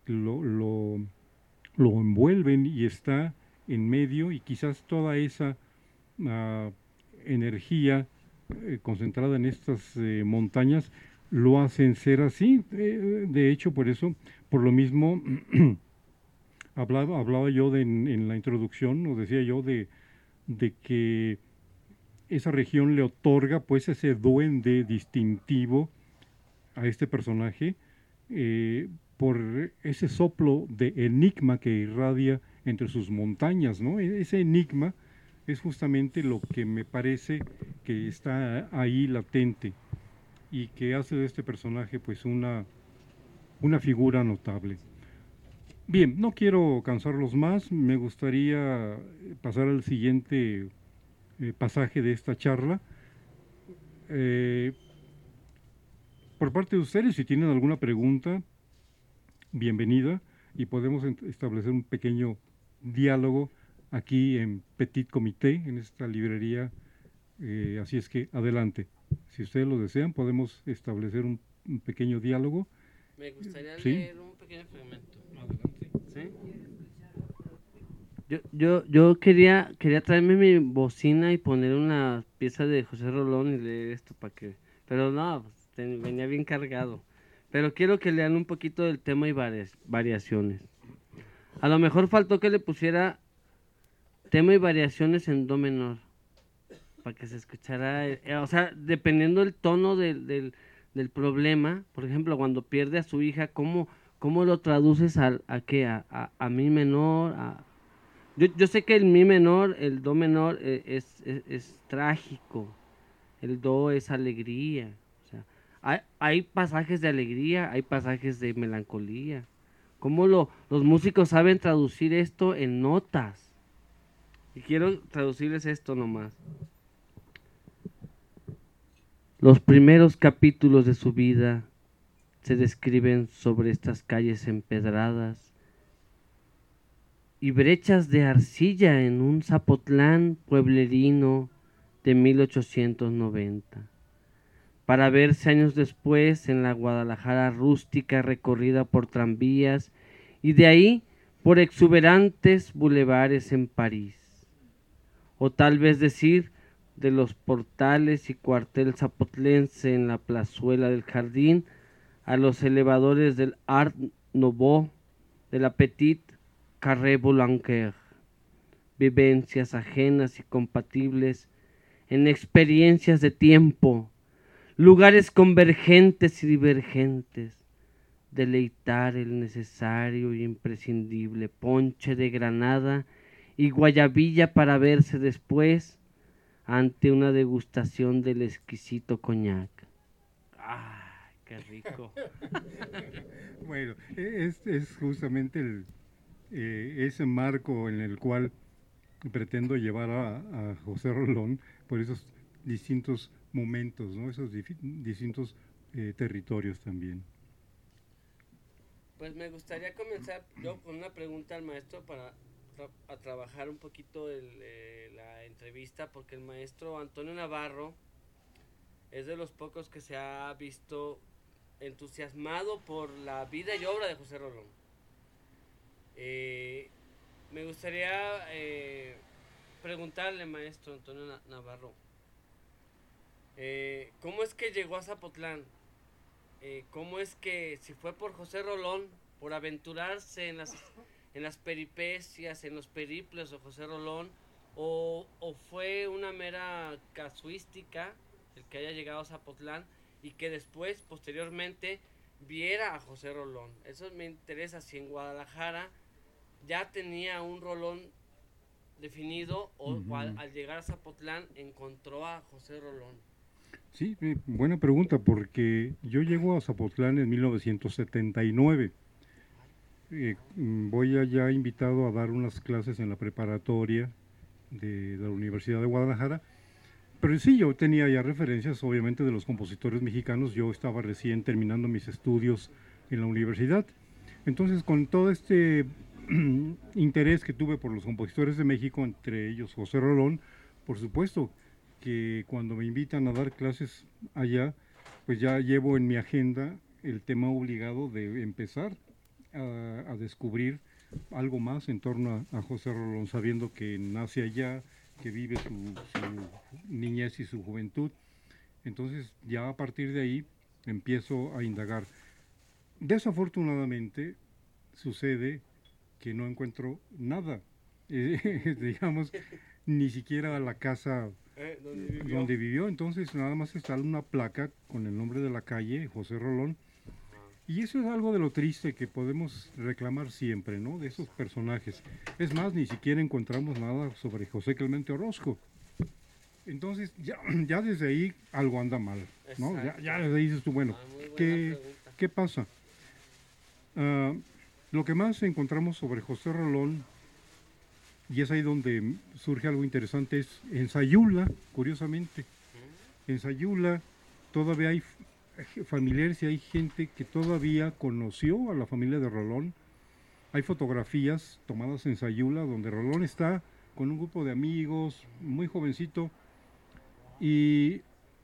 Speaker 3: lo envuelven y está en medio, y quizás toda esa uh, energía concentrada en estas montañas lo hacen ser así. De hecho, por eso, por lo mismo, hablaba yo en la introducción, o decía yo, de que esa región le otorga pues ese duende distintivo a este personaje, por ese soplo de enigma que irradia entre sus montañas, ¿no? Ese enigma es justamente lo que me parece que está ahí latente y que hace de este personaje pues una figura notable. Bien, no quiero cansarlos más, me gustaría pasar al siguiente pasaje de esta charla. Por parte de ustedes, si tienen alguna pregunta, bienvenida, y podemos establecer un pequeño diálogo aquí en Petit Comité, en esta librería. Así es que adelante. Si ustedes lo desean, podemos establecer un pequeño diálogo.
Speaker 1: Me gustaría
Speaker 3: ¿Sí?
Speaker 1: leer un pequeño fragmento. Adelante. ¿Sí? Yo quería traerme mi bocina y poner una pieza de José Rolón y leer esto para que... Pero no, pues, venía bien cargado. Pero quiero que lean un poquito del tema y variaciones. A lo mejor faltó que le pusiera tema y variaciones en do menor, para que se escuchara, o sea, dependiendo del tono del problema. Por ejemplo, cuando pierde a su hija, ¿cómo lo traduces a qué? A mi menor. Yo sé que el mi menor, el do menor es trágico, el do es alegría. O sea, hay pasajes de alegría, hay pasajes de melancolía. ¿Cómo los músicos saben traducir esto en notas? Y quiero traducirles esto nomás. Los primeros capítulos de su vida se describen sobre estas calles empedradas y brechas de arcilla en un Zapotlán pueblerino de 1890, para verse años después en la Guadalajara rústica recorrida por tranvías y de ahí por exuberantes bulevares en París. O tal vez decir de los portales y cuartel zapotlense en la plazuela del Jardín a los elevadores del Art Nouveau de la Petite Carré Boulanquer, vivencias ajenas y compatibles en experiencias de tiempo, lugares convergentes y divergentes, deleitar el necesario y imprescindible ponche de granada y guayabilla para verse después ante una degustación del exquisito coñac. ¡Ay, qué rico!
Speaker 3: Bueno, es justamente ese marco en el cual pretendo llevar a José Rolón por esos distintos momentos, ¿no? Esos distintos territorios también.
Speaker 1: Pues me gustaría comenzar yo con una pregunta al maestro para a trabajar un poquito la entrevista, porque el maestro Antonio Navarro es de los pocos que se ha visto entusiasmado por la vida y obra de José Rolón. Me gustaría preguntarle, maestro Antonio Navarro, ¿cómo es que llegó a Zapotlán? ¿Cómo es que, si fue por José Rolón, por aventurarse en las peripecias, en los periplos de José Rolón, o fue una mera casuística el que haya llegado a Zapotlán y que después, posteriormente, viera a José Rolón? Eso me interesa, si en Guadalajara ya tenía un Rolón definido o al llegar a Zapotlán encontró a José Rolón.
Speaker 3: Sí, buena pregunta, porque yo llego a Zapotlán en 1979. Voy allá invitado a dar unas clases en la preparatoria de la Universidad de Guadalajara. Pero sí, yo tenía ya referencias, obviamente, de los compositores mexicanos. Yo estaba recién terminando mis estudios en la universidad. Entonces, con todo este interés que tuve por los compositores de México, entre ellos José Rolón, por supuesto que cuando me invitan a dar clases allá, pues ya llevo en mi agenda el tema obligado de empezar a descubrir algo más en torno a José Rolón, sabiendo que nace allá, que vive su niñez y su juventud. Entonces ya a partir de ahí empiezo a indagar. Desafortunadamente sucede que no encuentro nada, digamos, ni siquiera la casa donde vivió. Entonces nada más está una placa con el nombre de la calle, José Rolón. Y eso es algo de lo triste que podemos reclamar siempre, ¿no? De esos personajes. Es más, ni siquiera encontramos nada sobre José Clemente Orozco. Entonces, ya desde ahí algo anda mal, ¿no? Ya desde ahí dices tú, bueno, ¿qué pasa? Lo que más encontramos sobre José Rolón, y es ahí donde surge algo interesante, es en Sayula, curiosamente. En Sayula todavía hay familiares y hay gente que todavía conoció a la familia de Rolón. Hay fotografías tomadas en Sayula donde Rolón está con un grupo de amigos, muy jovencito, y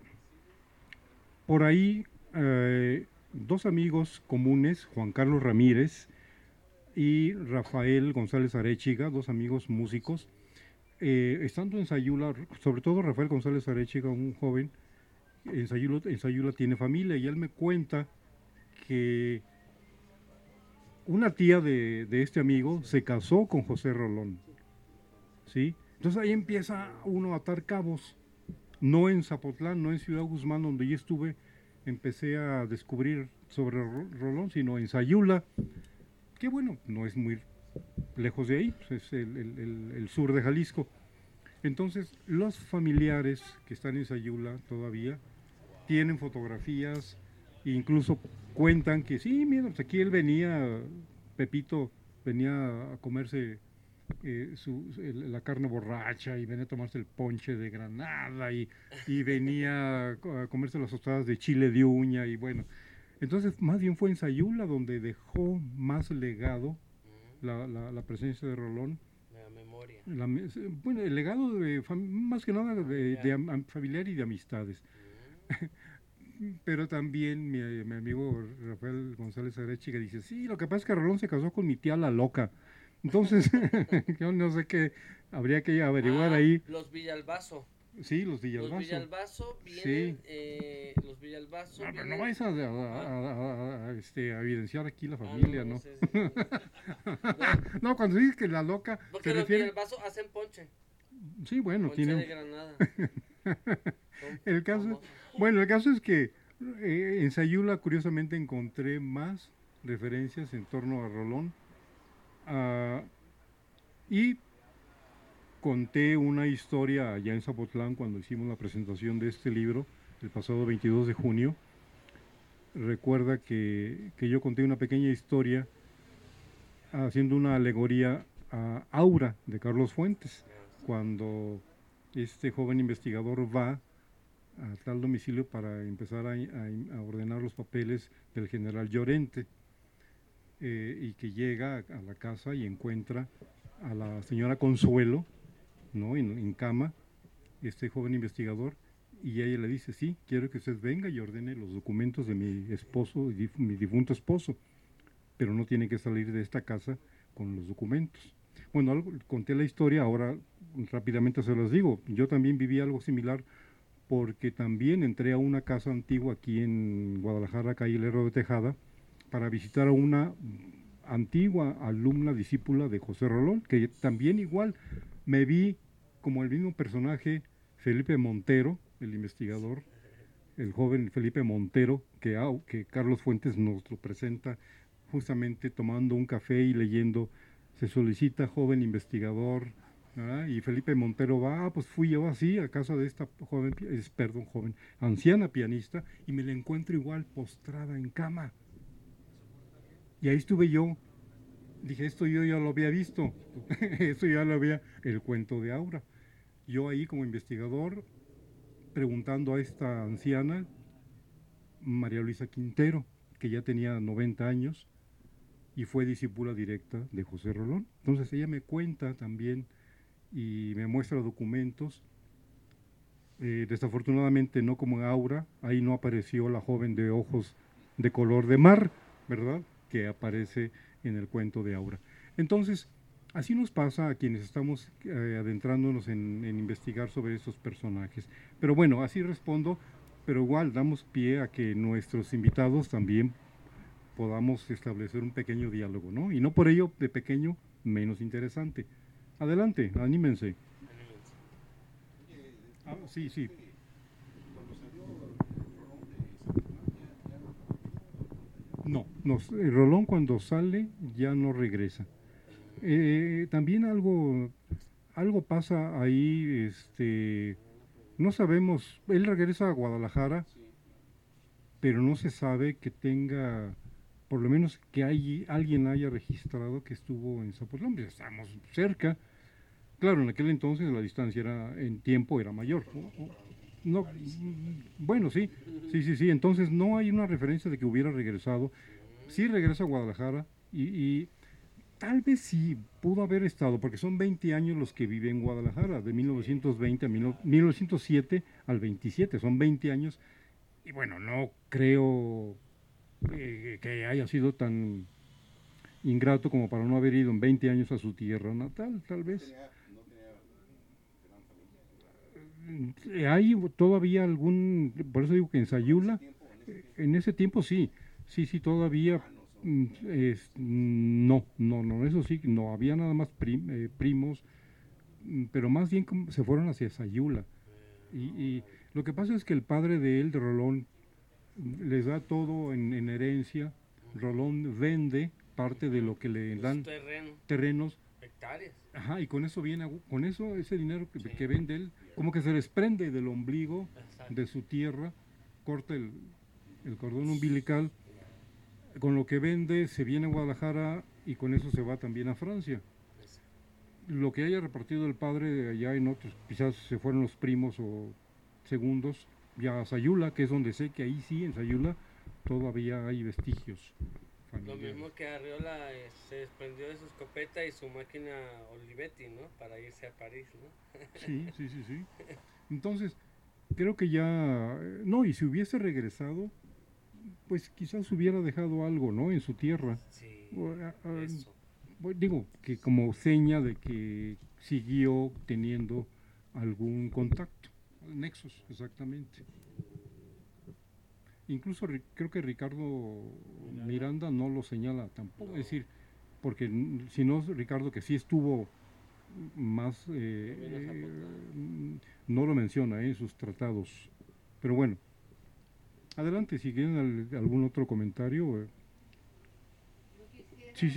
Speaker 3: por ahí dos amigos comunes, Juan Carlos Ramírez y Rafael González Arechiga, dos amigos músicos, estando en Sayula, sobre todo Rafael González Arechiga, un joven, en Sayula tiene familia, y él me cuenta que una tía de este amigo se casó con José Rolón, ¿sí? Entonces ahí empieza uno a atar cabos. No en Zapotlán, no en Ciudad Guzmán, donde yo estuve, empecé a descubrir sobre Rolón, sino en Sayula, que bueno, no es muy lejos de ahí, pues es el sur de Jalisco. Entonces, los familiares que están en Sayula todavía tienen fotografías, e incluso cuentan que sí, mira, pues aquí él venía, Pepito venía a comerse la carne borracha, y venía a tomarse el ponche de granada, y venía a comerse las tostadas de chile de uña, y bueno. Entonces, más bien fue en Sayula donde dejó más legado la presencia de Rolón.
Speaker 1: La memoria.
Speaker 3: Bueno, el legado más que nada de familiar y de amistades. Pero también mi amigo Rafael González Arechiga dice, sí, lo que pasa es que Rolón se casó con mi tía la loca. Entonces, yo no sé qué, habría que averiguar ahí.
Speaker 1: Los Villalbazo.
Speaker 3: Sí, los Villalbazo.
Speaker 1: Los Villalbazo vienen,
Speaker 3: sí.
Speaker 1: Los Villalbazo
Speaker 3: No, pero
Speaker 1: vienen...
Speaker 3: no vais a evidenciar aquí la familia,
Speaker 1: no,
Speaker 3: ¿no?
Speaker 1: sí.
Speaker 3: No, cuando dices que la loca
Speaker 1: Porque
Speaker 3: se
Speaker 1: los
Speaker 3: refiere...
Speaker 1: Villalbazo hacen ponche.
Speaker 3: Sí, bueno,
Speaker 1: Ponche de
Speaker 3: tiene...
Speaker 1: Granada.
Speaker 3: el caso, bueno, el caso es que en Sayula curiosamente encontré más referencias en torno a Rolón, y conté una historia allá en Zapotlán cuando hicimos la presentación de este libro el pasado 22 de junio. Recuerda que yo conté una pequeña historia haciendo una alegoría a Aura de Carlos Fuentes, cuando este joven investigador va a tal domicilio para empezar a ordenar los papeles del general Llorente, y que llega a la casa y encuentra a la señora Consuelo, ¿no? en cama, este joven investigador, y ella le dice, sí, quiero que usted venga y ordene los documentos de mi esposo, mi difunto esposo, pero no tiene que salir de esta casa con los documentos. Bueno, conté la historia, ahora rápidamente se los digo. Yo también viví algo similar, porque también entré a una casa antigua aquí en Guadalajara, calle Lerdo de Tejada, para visitar a una antigua alumna discípula de José Rolón, que también igual me vi como el mismo personaje, Felipe Montero, el investigador, el joven Felipe Montero, que Carlos Fuentes nos lo presenta justamente tomando un café y leyendo. Se solicita joven investigador, Y Felipe Montero va, pues fui yo así a casa de esta anciana pianista, y me la encuentro igual postrada en cama. Y ahí estuve yo. Dije, esto yo ya lo había visto, esto ya lo había, el cuento de Aura. Yo ahí como investigador, preguntando a esta anciana, María Luisa Quintero, que ya tenía 90 años y fue discípula directa de José Rolón. Entonces ella me cuenta también y me muestra documentos. Desafortunadamente no como Aura, ahí no apareció la joven de ojos de color de mar, ¿verdad? Que aparece en el cuento de Aura. Entonces, así nos pasa a quienes estamos adentrándonos en investigar sobre estos personajes. Pero bueno, así respondo, pero igual damos pie a que nuestros invitados también podamos establecer un pequeño diálogo, ¿no? Y no por ello de pequeño menos interesante. Adelante, anímense. Sí, sí. No, Rolón cuando sale ya no regresa. También algo pasa ahí, no sabemos, él regresa a Guadalajara, pero no se sabe que tenga, por lo menos que alguien haya registrado que estuvo en Zapotlán. Pues estamos cerca. Claro, en aquel entonces la distancia en tiempo era mayor. No, bueno, sí, sí. Entonces no hay una referencia de que hubiera regresado. Sí regresa a Guadalajara y tal vez sí pudo haber estado, porque son 20 años los que vive en Guadalajara, de 1920 a 1907 al 27, son 20 años. Y bueno, no creo que haya sido tan ingrato como para no haber ido en 20 años a su tierra natal, tal vez. Hay todavía por eso digo que en Sayula, en ese tiempo sí, todavía, no, eso sí, no, había nada más primos, pero más bien se fueron hacia Sayula. Y lo que pasa es que el padre de él, de Rolón, les da todo en herencia. Rolón vende parte de lo que le dan terrenos,
Speaker 1: hectáreas.
Speaker 3: Ajá, y con eso ese dinero que vende él, como que se desprende del ombligo. Exacto. De su tierra, corta el cordón umbilical, con lo que vende se viene a Guadalajara y con eso se va también a Francia. Lo que haya repartido el padre de allá en otros, quizás se fueron los primos o segundos, ya a Sayula, que es donde sé que ahí sí, en Sayula, todavía hay vestigios familiares.
Speaker 1: Lo mismo que Arriola se desprendió de su escopeta y su máquina Olivetti, ¿no? Para irse a París, ¿no?
Speaker 3: Sí. Entonces, creo que ya, no, y si hubiese regresado, pues quizás hubiera dejado algo, ¿no? En su tierra.
Speaker 1: Sí,
Speaker 3: eso. Digo, que como seña de que siguió teniendo algún contacto, nexos, exactamente. Incluso creo que Ricardo Miranda no lo señala tampoco, es decir, porque si no, Ricardo, que sí estuvo más, no lo menciona en sus tratados. Pero bueno, adelante, si quieren algún otro comentario. Sí.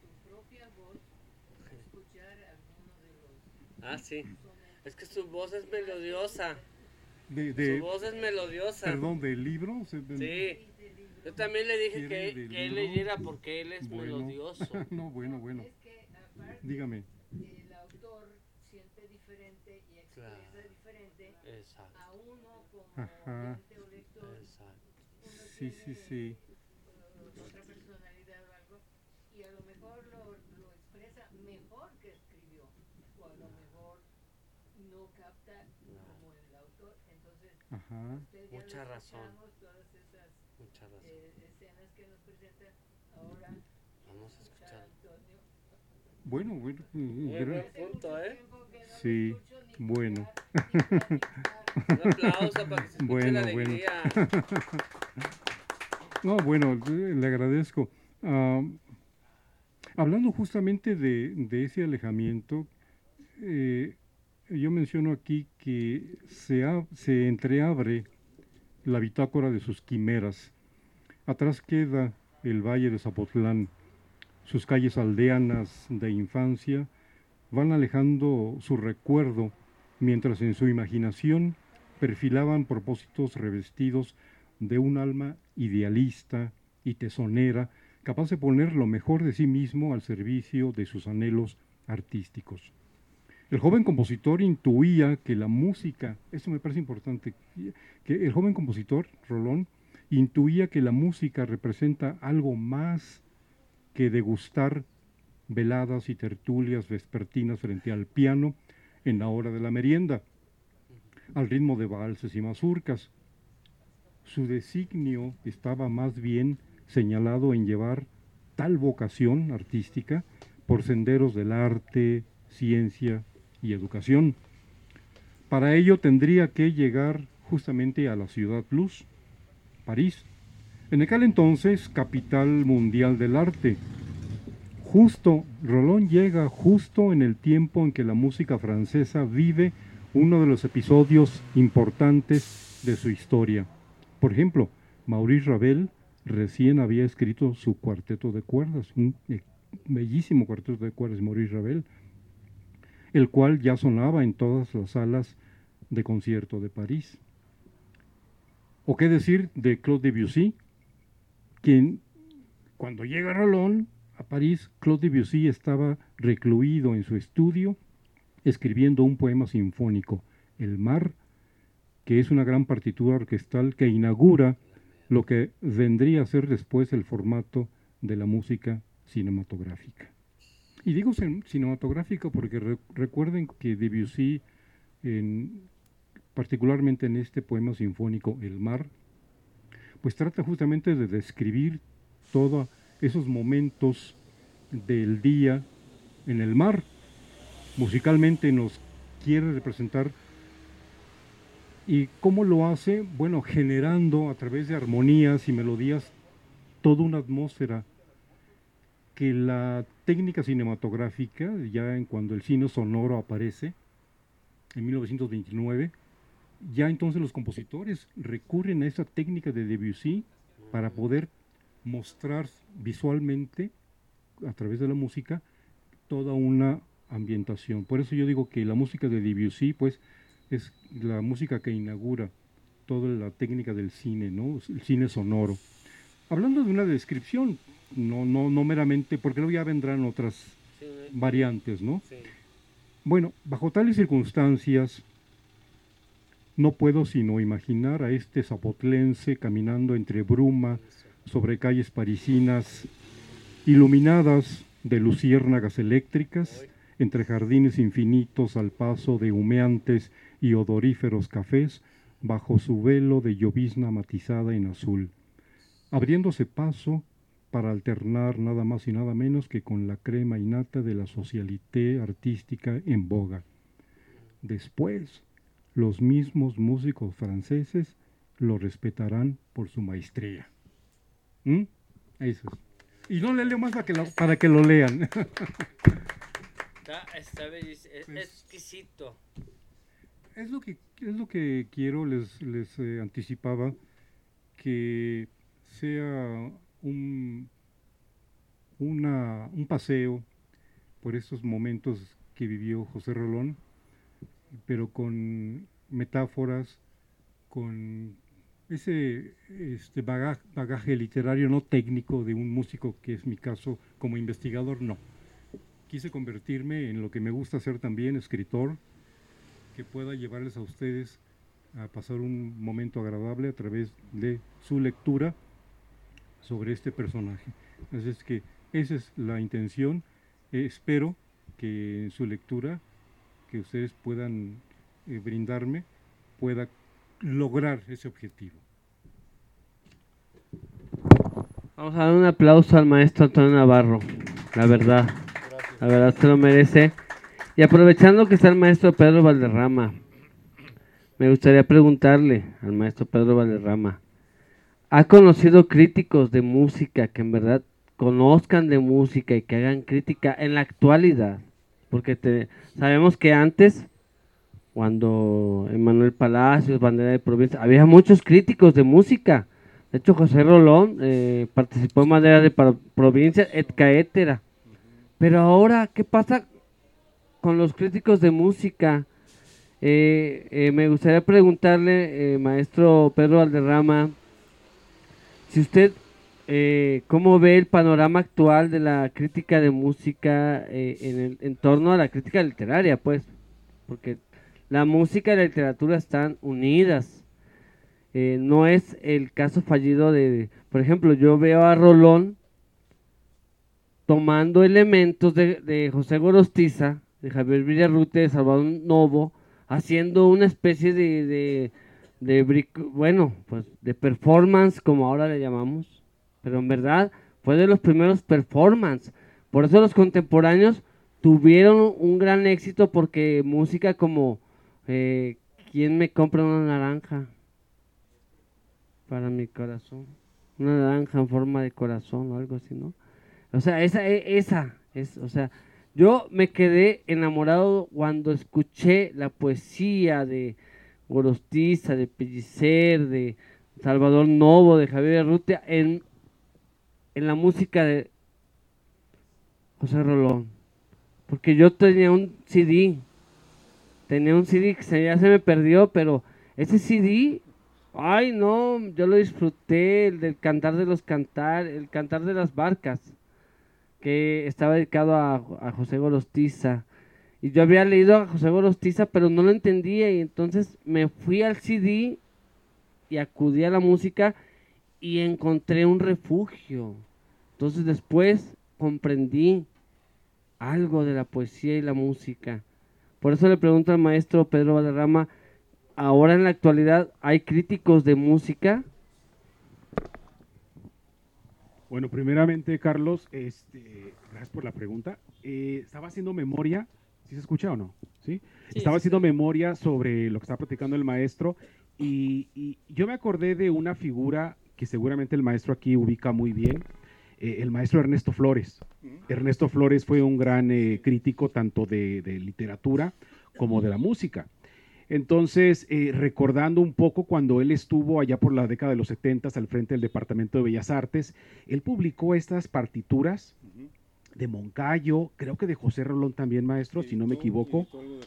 Speaker 1: Sí. Es que su voz es melodiosa. Su voz es melodiosa.
Speaker 3: Perdón, ¿del libro?
Speaker 1: Sí. Yo también le dije que él leyera porque él es melodioso.
Speaker 3: No, bueno. Dígame.
Speaker 2: El autor siente diferente y expresa diferente.
Speaker 1: Exacto.
Speaker 2: A uno como oyente o lector.
Speaker 1: Exacto.
Speaker 3: Sí.
Speaker 2: Otra personalidad o algo, y a lo mejor lo expresa mejor que escribió, o a lo mejor no capta como el autor. Entonces,
Speaker 1: Mucha razón.
Speaker 2: Todas esas escenas que nos presenta ahora.
Speaker 1: Vamos a escuchar.
Speaker 2: Antonio.
Speaker 3: Bueno.
Speaker 1: Muy buen punto, ¿eh?
Speaker 3: Sí, bueno.
Speaker 1: Un aplauso para que se escuche la alegría.
Speaker 3: No, bueno, le agradezco. Hablando justamente de ese alejamiento, yo menciono aquí que se entreabre la bitácora de sus quimeras. Atrás queda el valle de Zapotlán, sus calles aldeanas de infancia, van alejando su recuerdo, mientras en su imaginación perfilaban propósitos revestidos de un alma idealista y tesonera, capaz de poner lo mejor de sí mismo al servicio de sus anhelos artísticos. El joven compositor intuía que la música, esto me parece importante, que el joven compositor, Rolón, intuía que la música representa algo más que degustar veladas y tertulias vespertinas frente al piano en la hora de la merienda, al ritmo de valses y mazurcas. Su designio estaba más bien señalado en llevar tal vocación artística por senderos del arte, ciencia y educación. Para ello tendría que llegar justamente a la Ciudad Luz, París, en aquel entonces capital mundial del arte. Rolón llega justo en el tiempo en que la música francesa vive uno de los episodios importantes de su historia. Por ejemplo, Maurice Ravel recién había escrito su cuarteto de cuerdas, un bellísimo cuarteto de cuerdas, Maurice Ravel, el cual ya sonaba en todas las salas de concierto de París. O qué decir de Claude Debussy, quien cuando llega Rolón a París, Claude Debussy estaba recluido en su estudio escribiendo un poema sinfónico, El Mar, que es una gran partitura orquestal que inaugura lo que vendría a ser después el formato de la música cinematográfica. Y digo cinematográfica porque recuerden que Debussy, particularmente en este poema sinfónico, El Mar, pues trata justamente de describir todos esos momentos del día en el mar. Musicalmente nos quiere representar. ¿Y cómo lo hace? Bueno, generando a través de armonías y melodías toda una atmósfera que la técnica cinematográfica, ya en cuando el cine sonoro aparece, en 1929, ya entonces los compositores recurren a esa técnica de Debussy para poder mostrar visualmente, a través de la música, toda una ambientación. Por eso yo digo que la música de Debussy, pues, es la música que inaugura toda la técnica del cine, ¿no? El cine sonoro. Hablando de una descripción, no meramente, porque luego ya vendrán otras variantes, ¿no? Sí. Bueno, bajo tales circunstancias, no puedo sino imaginar a este zapotlense caminando entre bruma sobre calles parisinas iluminadas de luciérnagas eléctricas, entre jardines infinitos al paso de humeantes y odoríferos cafés, bajo su velo de llovizna matizada en azul, abriéndose paso para alternar nada más y nada menos que con la crema innata de la socialité artística en boga. Después, los mismos músicos franceses lo respetarán por su maestría. Eso es. Y no le leo más para que lo lean.
Speaker 1: Está exquisito.
Speaker 3: Es lo que quiero, les anticipaba, que sea un paseo por estos momentos que vivió José Rolón, pero con metáforas, con ese bagaje literario no técnico de un músico, que es mi caso como investigador, no. Quise convertirme en lo que me gusta hacer también, escritor, que pueda llevarles a ustedes a pasar un momento agradable a través de su lectura sobre este personaje. Así es que esa es la intención. Espero que en su lectura, que ustedes puedan brindarme, pueda lograr ese objetivo.
Speaker 1: Vamos a dar un aplauso al maestro Antonio Navarro, la verdad se lo merece. Y aprovechando que está el maestro Pedro Valderrama, me gustaría preguntarle al maestro Pedro Valderrama, ¿ha conocido críticos de música que en verdad conozcan de música y que hagan crítica en la actualidad? Porque sabemos que antes, cuando Emanuel Palacios, Bandera de Provincia, había muchos críticos de música. De hecho, José Rolón participó en Bandera de Provincia, etcétera. Pero ahora, ¿qué pasa con los críticos de música. Me gustaría preguntarle, maestro Pedro Valderrama, si usted, ¿cómo ve el panorama actual de la crítica de música en torno a la crítica literaria, pues? Porque la música y la literatura están unidas. No es el caso fallido por ejemplo, yo veo a Rolón tomando elementos de José Gorostiza, de Javier Villarrutia, de Salvador Novo, haciendo una especie bueno, pues de performance, como ahora le llamamos, pero en verdad fue de los primeros performance. Por eso los contemporáneos tuvieron un gran éxito, porque música como ¿quién me compra una naranja para mi corazón? Una naranja en forma de corazón o algo así, ¿no? O sea, o sea, yo me quedé enamorado cuando escuché la poesía de Gorostiza, de Pellicer, de Salvador Novo, de Javier Arrutia, en la música de José Rolón. Porque yo tenía un CD que ya se me perdió, pero ese CD, ay no, yo lo disfruté, el del cantar de el cantar de las barcas, que estaba dedicado a José Gorostiza. Y yo había leído a José Gorostiza, pero no lo entendía, y entonces me fui al CD y acudí a la música y encontré un refugio. Entonces después comprendí algo de la poesía y la música. Por eso le pregunto al maestro Pedro Valderrama, ahora en la actualidad, ¿hay críticos de música?
Speaker 4: Bueno, primeramente, Carlos, gracias por la pregunta. Estaba haciendo memoria, ¿sí se escucha o no? ¿Sí? Estaba haciendo memoria sobre lo que estaba platicando el maestro y yo me acordé de una figura que seguramente el maestro aquí ubica muy bien, el maestro Ernesto Flores. Ernesto Flores fue un gran crítico tanto de literatura como de la música. Entonces, recordando un poco cuando él estuvo allá por la década de los 70 al frente del Departamento de Bellas Artes, él publicó estas partituras de Moncayo, creo que de José Rolón también, maestro, si no me equivoco.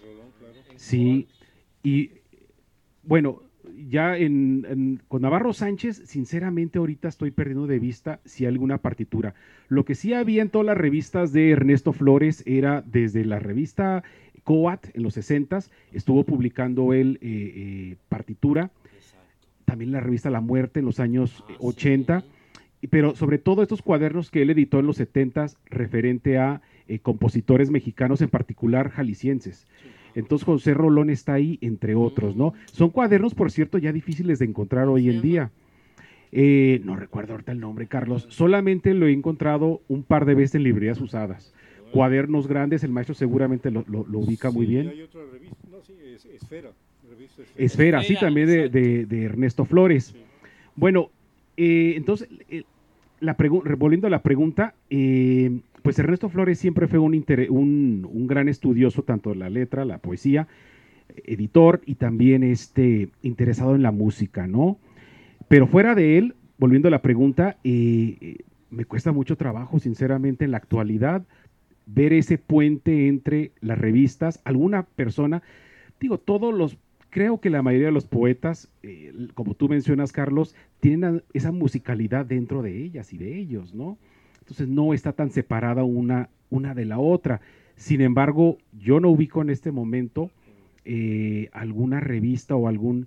Speaker 4: Sí, y bueno, ya con Navarro Sánchez, sinceramente ahorita estoy perdiendo de vista si hay alguna partitura. Lo que sí había en todas las revistas de Ernesto Flores era desde la revista Coat en los 60s, estuvo publicando él partitura, también la revista La Muerte en los años 80, pero sobre todo estos cuadernos que él editó en los 70s referente a compositores mexicanos, en particular jaliscienses. Entonces José Rolón está ahí, entre otros, ¿no? Son cuadernos, por cierto, ya difíciles de encontrar hoy en día. No recuerdo ahorita el nombre, Carlos. Solamente lo he encontrado un par de veces en librerías usadas. Cuadernos grandes, el maestro seguramente lo ubica muy bien.
Speaker 3: Hay otra revista, no, sí, Esfera.
Speaker 4: Esfera, sí, también de Ernesto Flores. Sí. Bueno, entonces, volviendo a la pregunta, pues Ernesto Flores siempre fue un gran estudioso, tanto de la letra, la poesía, editor y también interesado en la música, ¿no? Pero fuera de él, volviendo a la pregunta, me cuesta mucho trabajo, sinceramente, en la actualidad, ver ese puente entre las revistas. Alguna persona, digo, creo que la mayoría de los poetas, como tú mencionas, Carlos, tienen esa musicalidad dentro de ellas y de ellos, ¿no? Entonces no está tan separada una de la otra. Sin embargo, yo no ubico en este momento alguna revista o algún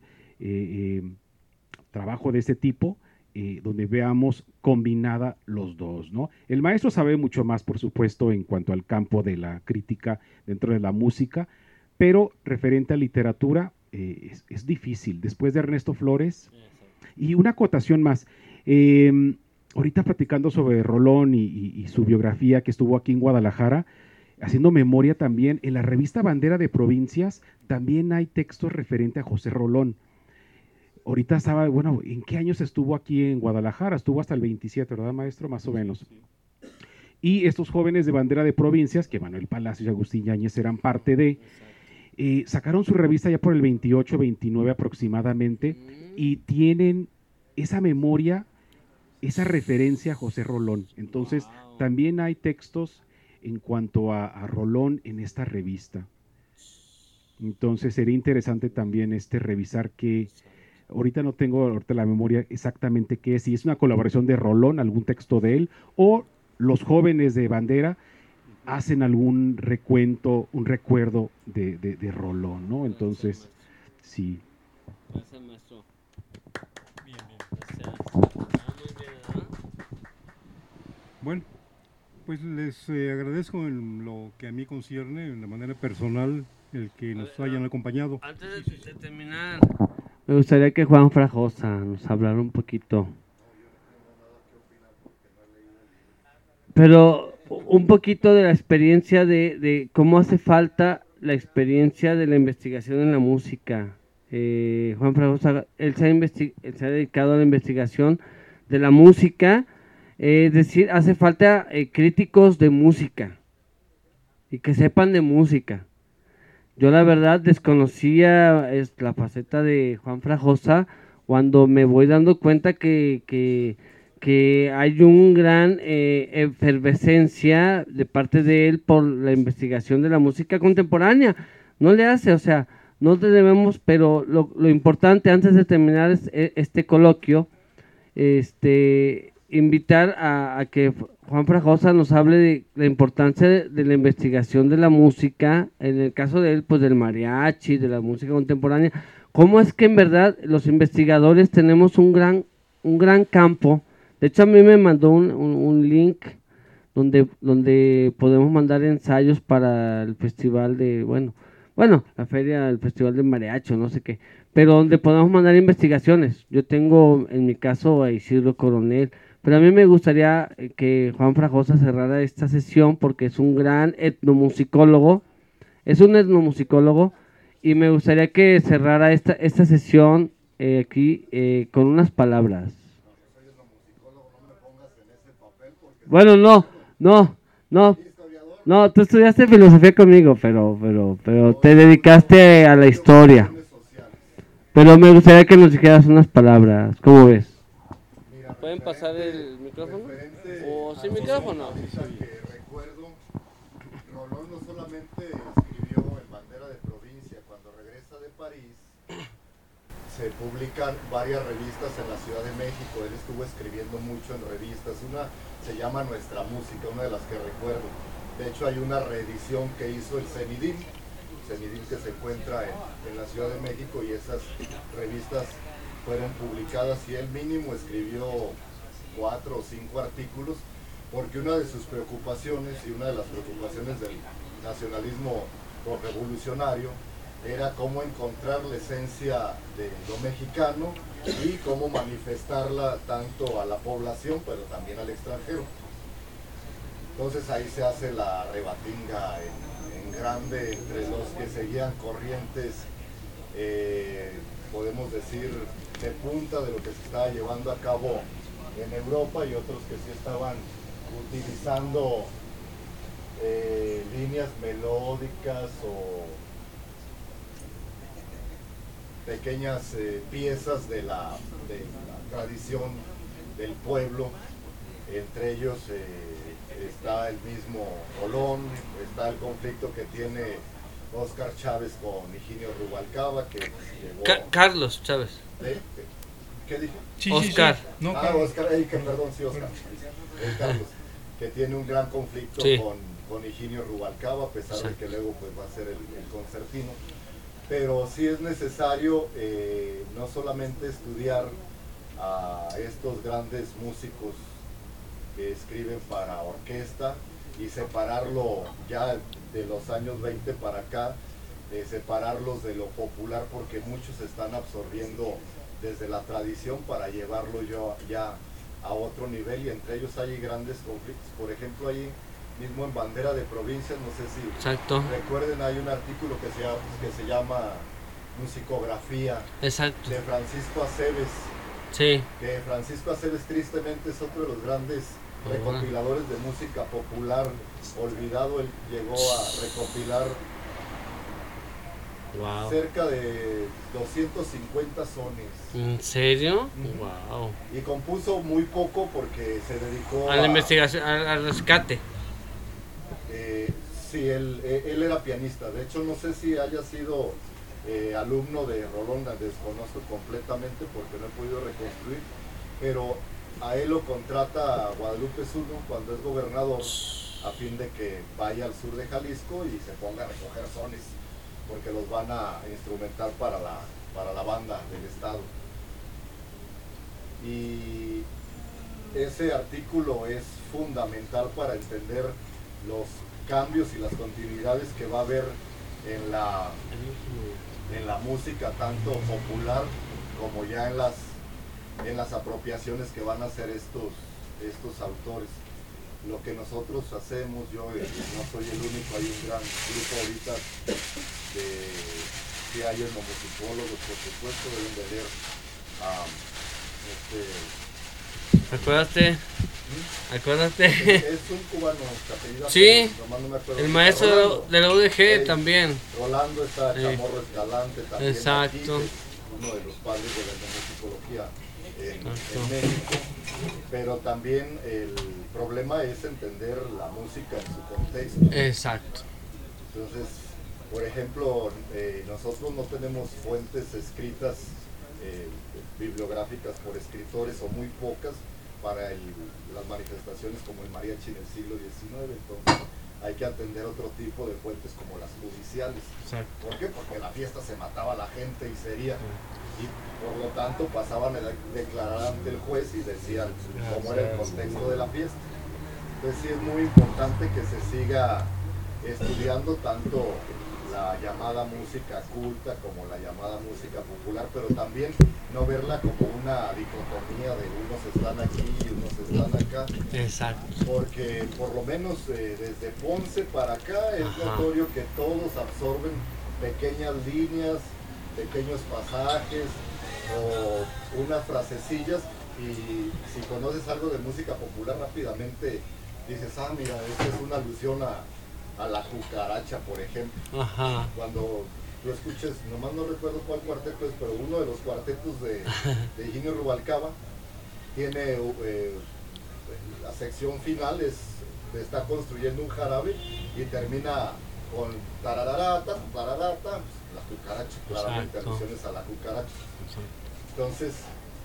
Speaker 4: trabajo de ese tipo donde veamos combinada los dos, ¿no? El maestro sabe mucho más, por supuesto, en cuanto al campo de la crítica dentro de la música, pero referente a literatura es difícil. Después de Ernesto Flores, y una acotación más, ahorita platicando sobre Rolón y su biografía, que estuvo aquí en Guadalajara, haciendo memoria también, en la revista Bandera de Provincias también hay textos referente a José Rolón. Ahorita estaba, bueno, ¿en qué años estuvo aquí en Guadalajara? Estuvo hasta el 27, ¿verdad, maestro? Más o menos. Sí. Y estos jóvenes de Bandera de Provincias, que Manuel Palacios y Agustín Yáñez eran parte de, sacaron su revista ya por el 28, 29 aproximadamente, y tienen esa memoria, esa referencia a José Rolón. Entonces, también hay textos en cuanto a Rolón en esta revista. Entonces sería interesante también revisar que ahorita no tengo la memoria exactamente qué es, si es una colaboración de Rolón, algún texto de él, o los jóvenes de Bandera hacen algún recuento, un recuerdo de Rolón, ¿no? Entonces, sí.
Speaker 1: Gracias, maestro.
Speaker 3: Bien.
Speaker 1: Gracias. Muy bien, ¿verdad?
Speaker 3: Bueno, pues les agradezco en lo que a mí concierne, en la manera personal, el que nos hayan acompañado.
Speaker 1: Antes de terminar, me gustaría que Juan Fragosa nos hablara un poquito. Pero un poquito de la experiencia de cómo hace falta la experiencia de la investigación en la música. Juan Fragosa, él se ha dedicado a la investigación de la música, es decir, hace falta críticos de música y que sepan de música. Yo la verdad desconocía la faceta de Juan Fragosa cuando me voy dando cuenta que hay un gran efervescencia de parte de él por la investigación de la música contemporánea. No le hace, o sea, no debemos, pero lo importante antes de terminar este coloquio, invitar a que Juan Fragosa nos hable de la importancia de la investigación de la música, en el caso de él, pues del mariachi, de la música contemporánea. ¿Cómo es que en verdad los investigadores tenemos un gran campo? De hecho, a mí me mandó un link donde podemos mandar ensayos para el festival la feria, el festival de mariachi, no sé qué, pero donde podemos mandar investigaciones. Yo tengo en mi caso a Isidro Coronel, pero a mí me gustaría que Juan Fragosa cerrara esta sesión porque es un gran etnomusicólogo, y me gustaría que cerrara esta sesión aquí con unas palabras. Bueno, no, tú estudiaste filosofía conmigo, pero te dedicaste a la historia. Pero me gustaría que nos dijeras unas palabras, ¿cómo ves? ¿Pueden pasar el micrófono? ¿O sin micrófono?
Speaker 5: Recuerdo, Rolón no solamente escribió en Bandera de Provincia, cuando regresa de París, se publican varias revistas en la Ciudad de México. Él estuvo escribiendo mucho en revistas. Una se llama Nuestra Música, una de las que recuerdo. De hecho, hay una reedición que hizo el CENIDIM que se encuentra en la Ciudad de México, y esas revistas fueron publicadas, y él mínimo escribió 4 o 5 artículos, porque una de sus preocupaciones, y una de las preocupaciones del nacionalismo revolucionario, era cómo encontrar la esencia de lo mexicano y cómo manifestarla tanto a la población, pero también al extranjero. Entonces ahí se hace la rebatinga en grande entre los que seguían corrientes, podemos decir, de punta de lo que se estaba llevando a cabo en Europa, y otros que sí estaban utilizando líneas melódicas o pequeñas piezas de la tradición del pueblo. Entre ellos está el mismo Rolón, está el conflicto que tiene Óscar Chávez con Higinio Rubalcaba, que llegó...
Speaker 1: Carlos Chávez.
Speaker 5: ¿Qué dije?
Speaker 3: Sí,
Speaker 1: Oscar.
Speaker 3: sí. No,
Speaker 5: Óscar, perdón, sí, Óscar. Carlos, que tiene un gran conflicto con Higinio Rubalcaba, a pesar de que luego pues va a ser el concertino. Pero sí es necesario no solamente estudiar a estos grandes músicos que escriben para orquesta y separarlo ya de los años 20 para acá, separarlos de lo popular, porque muchos están absorbiendo desde la tradición para llevarlo ya a otro nivel, y entre ellos hay grandes conflictos. Por ejemplo, ahí mismo en Bandera de Provincia, no sé si recuerden, hay un artículo que se llama Musicografía.
Speaker 1: Exacto.
Speaker 5: De Francisco Aceves.
Speaker 1: Sí.
Speaker 5: Que Francisco Aceves tristemente es otro de los grandes recopiladores de música popular olvidado. Él llegó a recopilar cerca de 250 sones.
Speaker 1: ¿En serio?
Speaker 5: Wow. Y compuso muy poco porque se dedicó
Speaker 1: a la investigación, al rescate.
Speaker 5: Sí, él era pianista. De hecho, no sé si haya sido alumno de Rolón, desconozco completamente porque no he podido reconstruir, pero a él lo contrata Guadalupe Zuno cuando es gobernador a fin de que vaya al sur de Jalisco y se ponga a recoger sones, porque los van a instrumentar para la banda del estado. Y ese artículo es fundamental para entender los cambios y las continuidades que va a haber en la música, tanto popular como ya en las apropiaciones que van a hacer estos autores. Lo que nosotros hacemos, yo no soy el único, hay un gran grupo ahorita que hay etnomusicólogos, por supuesto, deben de leer
Speaker 1: Acuérdate.
Speaker 5: Es un cubano que apellida
Speaker 1: Sí,
Speaker 5: Pérez, nomás no me acuerdo.
Speaker 1: el maestro
Speaker 5: Rolando.
Speaker 1: de la UDG también.
Speaker 5: Rolando está
Speaker 1: Sí.
Speaker 5: Chamorro Escalante también.
Speaker 1: Exacto.
Speaker 5: Aquí, que es uno de los padres de la etnomusicología en
Speaker 1: Exacto.
Speaker 5: México. Pero también el problema es entender la música en su contexto.
Speaker 1: Exacto.
Speaker 5: Entonces, por ejemplo, nosotros no tenemos fuentes escritas bibliográficas por escritores o muy pocas para las manifestaciones como el mariachi en el siglo XIX, entonces hay que atender otro tipo de fuentes como las judiciales.
Speaker 1: Exacto.
Speaker 5: ¿Por qué? Porque en la fiesta se mataba a la gente y sería, y por lo tanto pasaban a declarar ante el juez y decían cómo era el contexto de la fiesta. Entonces sí es muy importante que se siga estudiando tanto la llamada música culta como la llamada música popular, pero también no verla como una dicotomía de unos están aquí y unos están acá.
Speaker 1: Exacto.
Speaker 5: Porque por lo menos desde Ponce para acá es
Speaker 1: Ajá.
Speaker 5: notorio que todos absorben pequeñas líneas, pequeños pasajes o unas frasecillas, y si conoces algo de música popular rápidamente dices, ah mira, esta es una alusión a la cucaracha, por ejemplo.
Speaker 1: Ajá.
Speaker 5: Cuando tú escuches, nomás no recuerdo cuál cuarteto es, pero uno de los cuartetos de Higinio Rubalcaba tiene la sección final está construyendo un jarabe y termina con tarararata, tararata, la cucaracha, claramente
Speaker 1: Exacto.
Speaker 5: alusiones a la cucaracha. Entonces,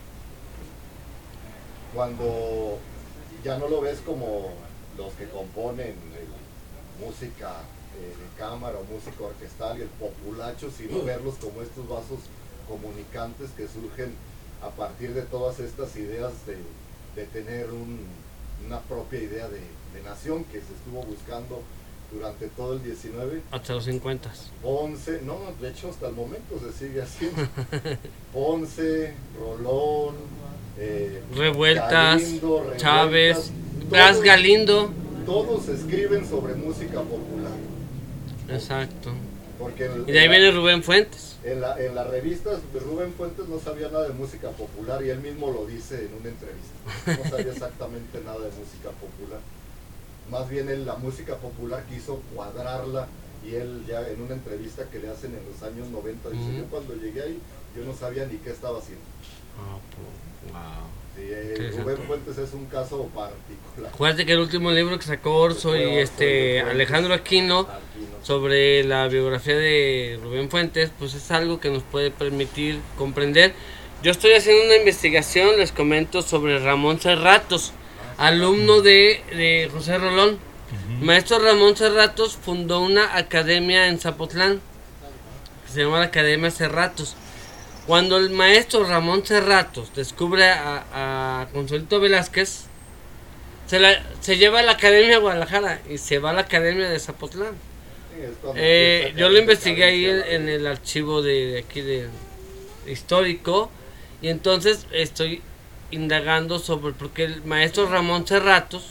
Speaker 5: cuando ya no lo ves como los que componen música de cámara o música orquestal y el populacho, sino verlos como estos vasos comunicantes que surgen a partir de todas estas ideas de tener una propia idea de nación que se estuvo buscando durante todo el 19.
Speaker 1: Hasta los 50.
Speaker 5: Ponce, no, de hecho hasta el momento se sigue haciendo. Ponce, Rolón,
Speaker 1: Revueltas,
Speaker 5: Galindo,
Speaker 1: Chávez,
Speaker 5: Revueltas,
Speaker 1: Blas
Speaker 5: todos-
Speaker 1: Galindo.
Speaker 5: Todos escriben sobre música popular.
Speaker 1: Exacto.
Speaker 5: Porque
Speaker 1: Y de ahí viene Rubén Fuentes.
Speaker 5: en las revistas Rubén Fuentes no sabía nada de música popular y él mismo lo dice en una entrevista. No sabía exactamente nada de música popular. Más bien la música popular quiso cuadrarla, y él ya en una entrevista que le hacen en los años 90 dice, yo cuando llegué ahí yo no sabía ni qué estaba haciendo.
Speaker 1: Wow.
Speaker 5: Sí,
Speaker 1: Interesante.
Speaker 5: Rubén Fuentes es un caso particular.
Speaker 1: Acuérdate que el último libro que sacó Orso y Alejandro Aquino
Speaker 5: Aquí no.
Speaker 1: sobre la biografía de Rubén Fuentes, pues es algo que nos puede permitir comprender. Yo estoy haciendo una investigación, les comento, sobre Ramón Cerratos, alumno de José Rolón. Maestro Ramón Cerratos fundó una academia en Zapotlán, que se llama la Academia Cerratos. Cuando el maestro Ramón Cerratos descubre a Consuelito Velázquez, se lleva a la Academia de Guadalajara y se va a la Academia de Zapotlán.
Speaker 5: Sí, es cuando empieza
Speaker 1: Yo
Speaker 5: a
Speaker 1: lo investigué ahí
Speaker 5: cadencia,
Speaker 1: en el archivo de aquí de histórico, y entonces estoy indagando sobre por qué el maestro Ramón Cerratos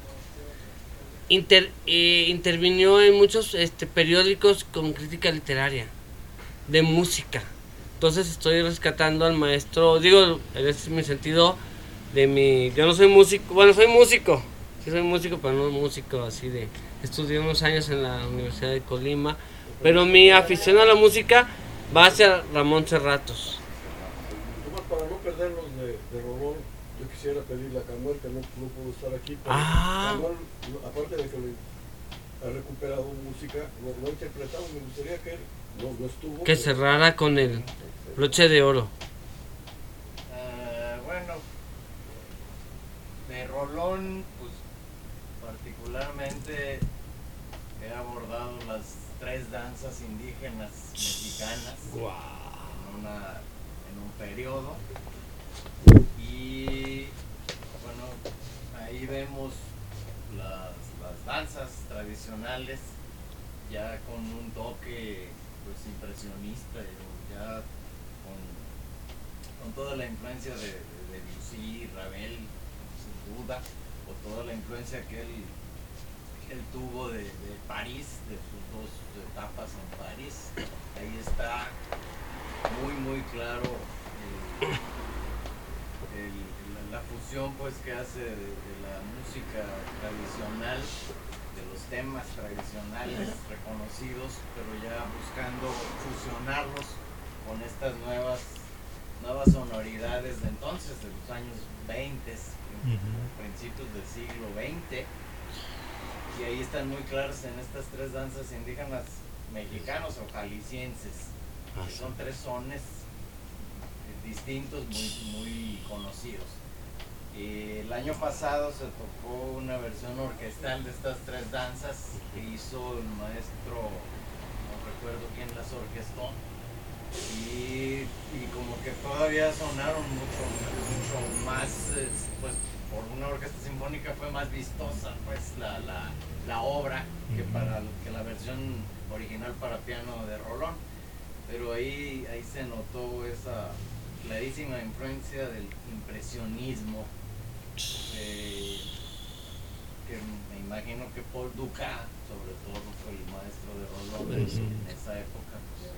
Speaker 1: intervinió en muchos periódicos con crítica literaria de música. Entonces estoy rescatando al maestro, digo, ese es mi sentido yo no soy músico, bueno, soy músico, sí soy músico, pero no músico así de, estudié unos años en la Universidad de Colima, pero mi afición a la música va hacia Ramón Cerratos.
Speaker 6: Nomás para no perderlos de Rolón, yo quisiera pedirle a Camuel, que no pudo estar aquí, pero
Speaker 1: Ah.
Speaker 6: Camuel, aparte de que ha recuperado música, lo ha interpretado. Me gustaría que él no estuvo.
Speaker 1: Que cerrara con el broche de oro.
Speaker 7: Bueno, de Rolón, pues particularmente he abordado las 3 danzas indígenas mexicanas en un periodo, y bueno, ahí vemos las danzas tradicionales ya con un toque pues impresionista, ya con toda la influencia de Debussy, Ravel, sin duda, o toda la influencia que él tuvo de París, de sus 2 etapas en París. Ahí está muy claro la fusión pues que hace de la música tradicional, de los temas tradicionales reconocidos, pero ya buscando fusionarlos con estas nuevas sonoridades de entonces, de los años 20, principios del siglo XX. Y ahí están muy claros en estas 3 danzas indígenas mexicanos o jaliscienses, que son 3 sones distintos, muy conocidos. El año pasado se tocó una versión orquestal de estas 3 danzas que hizo el maestro, no recuerdo quién las orquestó, y como que todavía sonaron mucho más, pues por una orquesta sinfónica fue más vistosa pues la obra que la versión original para piano de Rolón, pero ahí se notó esa clarísima influencia del impresionismo, que me imagino que Paul Dukas sobre todo fue el maestro de Rolón en esa época,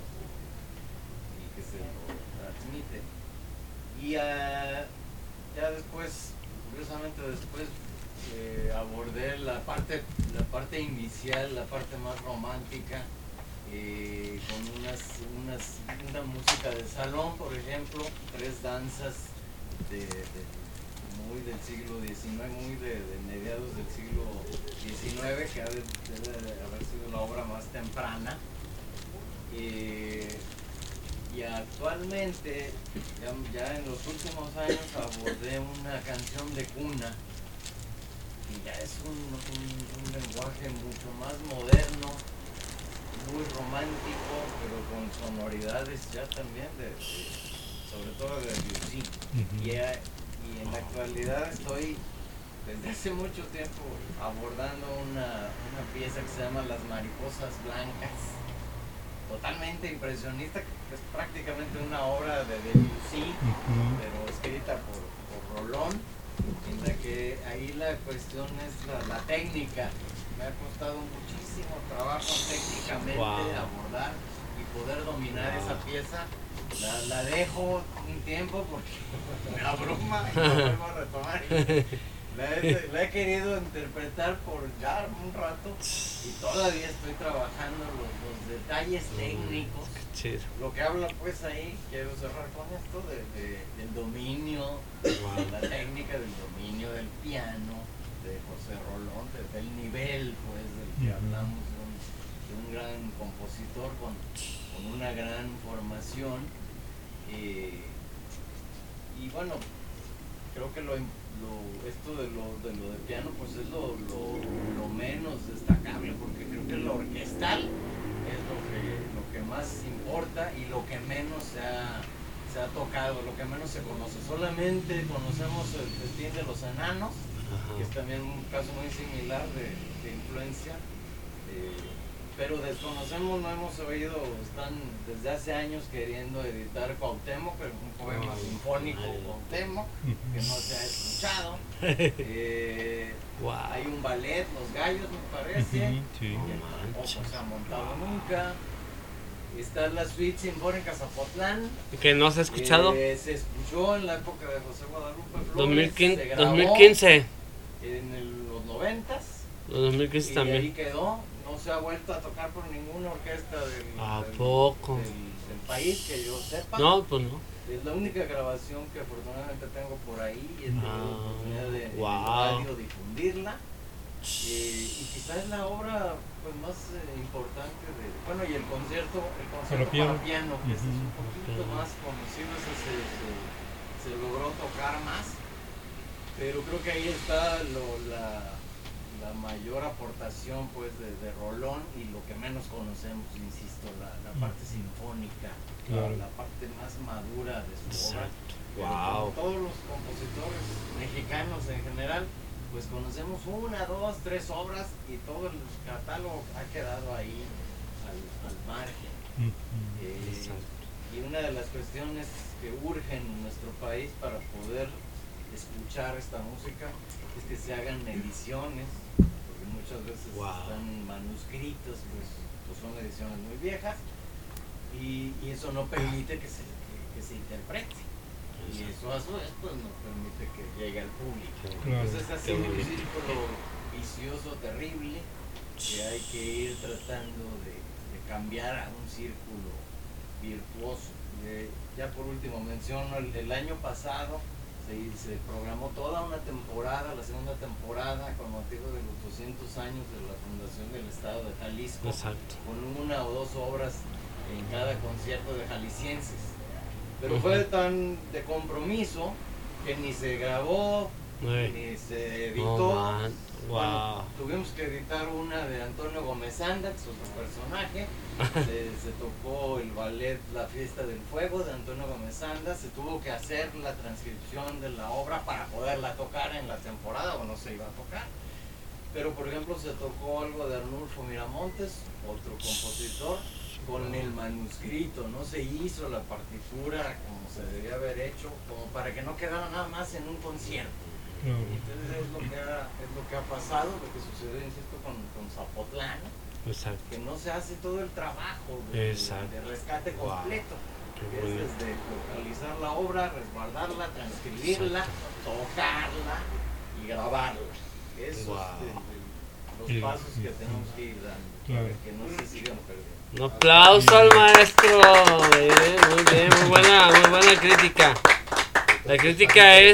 Speaker 7: y que se lo transmite. Y ya después, curiosamente después, abordé la parte inicial, la parte más romántica, con una música de salón, por ejemplo, 3 danzas muy del siglo XIX, muy de mediados del siglo XIX, que debe haber sido la obra más temprana. Y actualmente, ya en los últimos años, abordé una canción de cuna, y ya es un lenguaje mucho más moderno, muy romántico, pero con sonoridades ya también sobre todo de Debussy. Y en la actualidad estoy desde hace mucho tiempo abordando una pieza que se llama Las Mariposas Blancas, totalmente impresionista, que es prácticamente una obra de Debussy, pero escrita por Rolón, en la que ahí la cuestión es la técnica. Me ha costado muchísimo trabajo técnicamente abordar y poder dominar esa pieza. La dejo un tiempo porque me abruma y no vuelvo a retomar. La he querido interpretar por ya un rato y todavía estoy trabajando los detalles técnicos. Lo que habla pues ahí, quiero cerrar con esto, del dominio, de la técnica, del dominio del piano de José Rolón, del nivel pues del que hablamos, de un gran compositor con una gran formación. Y bueno, creo que esto de lo de piano pues es lo menos destacable, porque creo que lo orquestal es lo que más importa y lo que menos se ha tocado, lo que menos se conoce. Solamente conocemos el Festín de los Enanos, que es también un caso muy similar de influencia, pero desconocemos, no hemos oído, están desde hace años queriendo editar Cuauhtémoc, pero un poema sinfónico Cuauhtémoc, que no se ha escuchado. Hay un ballet, Los Gallos me parece, que tampoco se ha montado nunca. Está la suite sinfónica Zapotlán,
Speaker 1: que no se ha escuchado.
Speaker 7: Se escuchó en la época de José Guadalupe Flores,
Speaker 1: 2015.
Speaker 7: En los 90s.
Speaker 1: Los 2015
Speaker 7: y
Speaker 1: también.
Speaker 7: ahí quedó, no se ha vuelto a tocar por ninguna orquesta del país que yo sepa.
Speaker 1: No, pues no.
Speaker 7: Es la única grabación que afortunadamente tengo por ahí, y he tenido la oportunidad de en radio difundirla. Y quizás es la obra pues más importante de, bueno, y el concierto
Speaker 3: Para piano.
Speaker 7: para piano, que ese es un poquito más conocido, ese se logró tocar más, pero creo que ahí está la mayor aportación pues de Rolón, y lo que menos conocemos, insisto, la parte sinfónica,
Speaker 3: Claro.
Speaker 7: la parte más madura de su obra. Pero
Speaker 1: Wow.
Speaker 7: como todos los compositores mexicanos en general, pues conocemos 1, 2, 3 obras, y todo el catálogo ha quedado ahí al margen. Y una de las cuestiones que urgen en nuestro país para poder escuchar esta música es que se hagan ediciones, porque muchas veces están manuscritos, pues son ediciones muy viejas, y eso no permite que se interprete. Y eso a su vez pues no permite que llegue al público.
Speaker 3: Claro.
Speaker 7: Entonces es así un círculo vicioso terrible que hay que ir tratando de cambiar a un círculo virtuoso. Ya por último menciono, el año pasado se programó toda una temporada, la segunda temporada, con motivo de los 200 años de la fundación del estado de Jalisco.
Speaker 1: Exacto.
Speaker 7: Con 1 o 2 obras en cada concierto de jaliscienses. Pero fue tan de compromiso que ni se grabó, ni se editó. Bueno, tuvimos que editar una de Antonio Gómez Anda, que es otro personaje. Se tocó el ballet La Fiesta del Fuego de Antonio Gómez Anda. Se tuvo que hacer la transcripción de la obra para poderla tocar en la temporada, o no se iba a tocar. Pero por ejemplo se tocó algo de Arnulfo Miramontes, otro compositor, con el manuscrito. No se hizo la partitura como se debía haber hecho, como para que no quedara nada más en un concierto. Entonces es lo que ha pasado, lo que sucedió, insisto, con Zapotlán.
Speaker 1: Exacto.
Speaker 7: Que no se hace todo el trabajo de rescate completo. Que es desde localizar la obra, resguardarla, transcribirla, tocarla y grabarla. Eso es los pasos que tenemos que ir dando, para que no se sigan perdiendo.
Speaker 1: Un aplauso al maestro. Muy bien, muy buena crítica. La crítica es...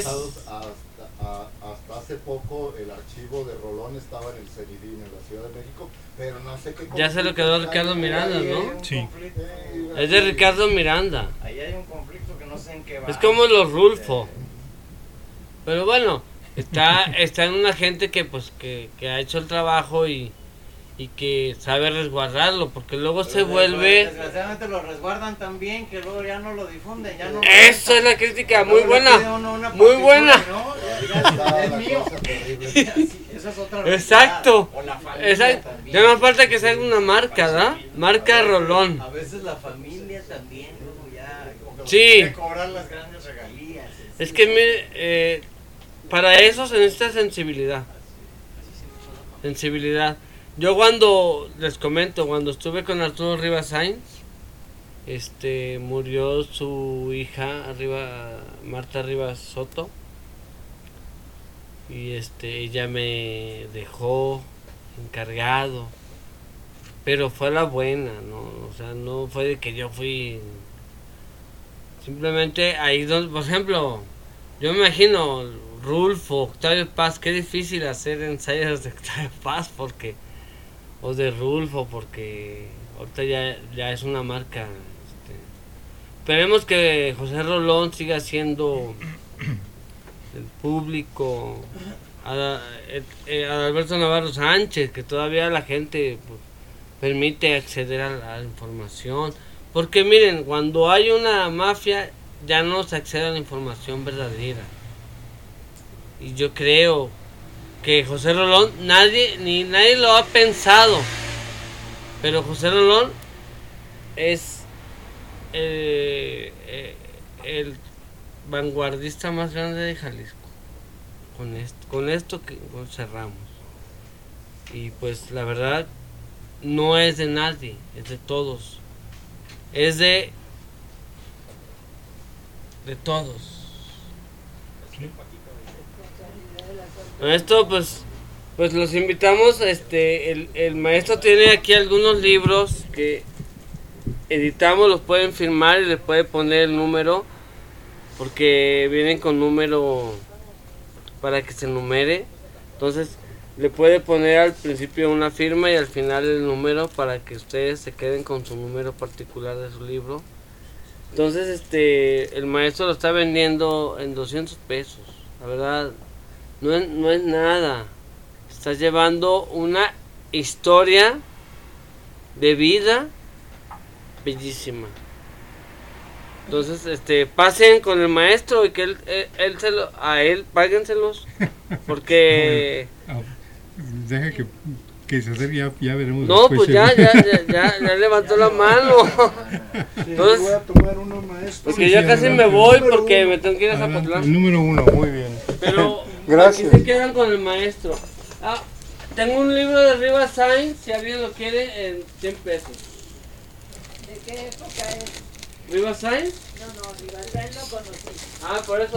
Speaker 5: Hasta hace poco el archivo de Rolón estaba en el CENIDIN en la Ciudad de México, pero no sé qué...
Speaker 1: Ya se lo quedó Ricardo Miranda, ¿no?
Speaker 3: Sí.
Speaker 1: Es de Ricardo Miranda.
Speaker 7: Ahí hay un conflicto que no sé en qué va.
Speaker 1: Es como los Rulfo. Pero bueno, está en una gente que pues que ha hecho el trabajo y que sabe resguardarlo, porque luego se vuelve...
Speaker 7: Desgraciadamente lo resguardan tan bien que luego ya no lo difunden, ya no...
Speaker 1: Eso es la crítica, muy buena, muy buena.
Speaker 7: Es mío. Esa es otra realidad.
Speaker 1: Exacto.
Speaker 7: O la familia también.
Speaker 1: Ya no falta que se haga una marca, ¿verdad? Marca Rolón.
Speaker 7: A veces la familia también, luego ya...
Speaker 1: Sí.
Speaker 7: Quiere cobrar las grandes regalías.
Speaker 1: Es que mire, para eso se necesita sensibilidad. Sensibilidad. Yo cuando, les comento, cuando estuve con Arturo Rivas Sainz, murió su hija, Marta Rivas Soto, y ella me dejó encargado, pero fue la buena, ¿no? O sea, no fue de que yo fui, simplemente ahí donde, por ejemplo, yo me imagino Rulfo, Octavio Paz, qué difícil hacer ensayos de Octavio Paz, o de Rulfo, porque ahorita ya es una marca. Esperemos que José Rolón siga siendo el público, Adalberto Navarro Sánchez, que todavía la gente pues, permite acceder a la información, porque miren, cuando hay una mafia ya no se accede a la información verdadera, y yo creo que José Rolón, nadie lo ha pensado, pero José Rolón es el vanguardista más grande de Jalisco. Con esto que cerramos. Y pues la verdad no es de nadie, es de todos. Es de todos. Con esto pues los invitamos, el maestro tiene aquí algunos libros que editamos, los pueden firmar y les puede poner el número, porque vienen con número para que se numere. Entonces Le puede poner al principio una firma y al final el número para que ustedes se queden con su número particular de su libro. Entonces, el maestro lo está vendiendo en 200 pesos. La verdad, no es nada. Estás llevando una historia de vida bellísima. Entonces, pasen con el maestro y que él páguenselos, porque
Speaker 3: Deja que se acerque, ya veremos.
Speaker 1: no,
Speaker 3: después
Speaker 1: pues ya levantó la mano. Entonces,
Speaker 6: voy a tomar uno, maestro.
Speaker 1: porque ya casi me voy porque me tengo que ir a Zapotlán.
Speaker 3: El número 1, muy bien.
Speaker 1: Pero
Speaker 6: Gracias.
Speaker 1: aquí se quedan con el maestro. Tengo un libro de Rivas Sainz, si alguien lo quiere, en 100 pesos.
Speaker 2: ¿De qué época es?
Speaker 1: ¿Rivas Sainz?
Speaker 2: No, Rivalsain lo conocí.
Speaker 1: Por eso.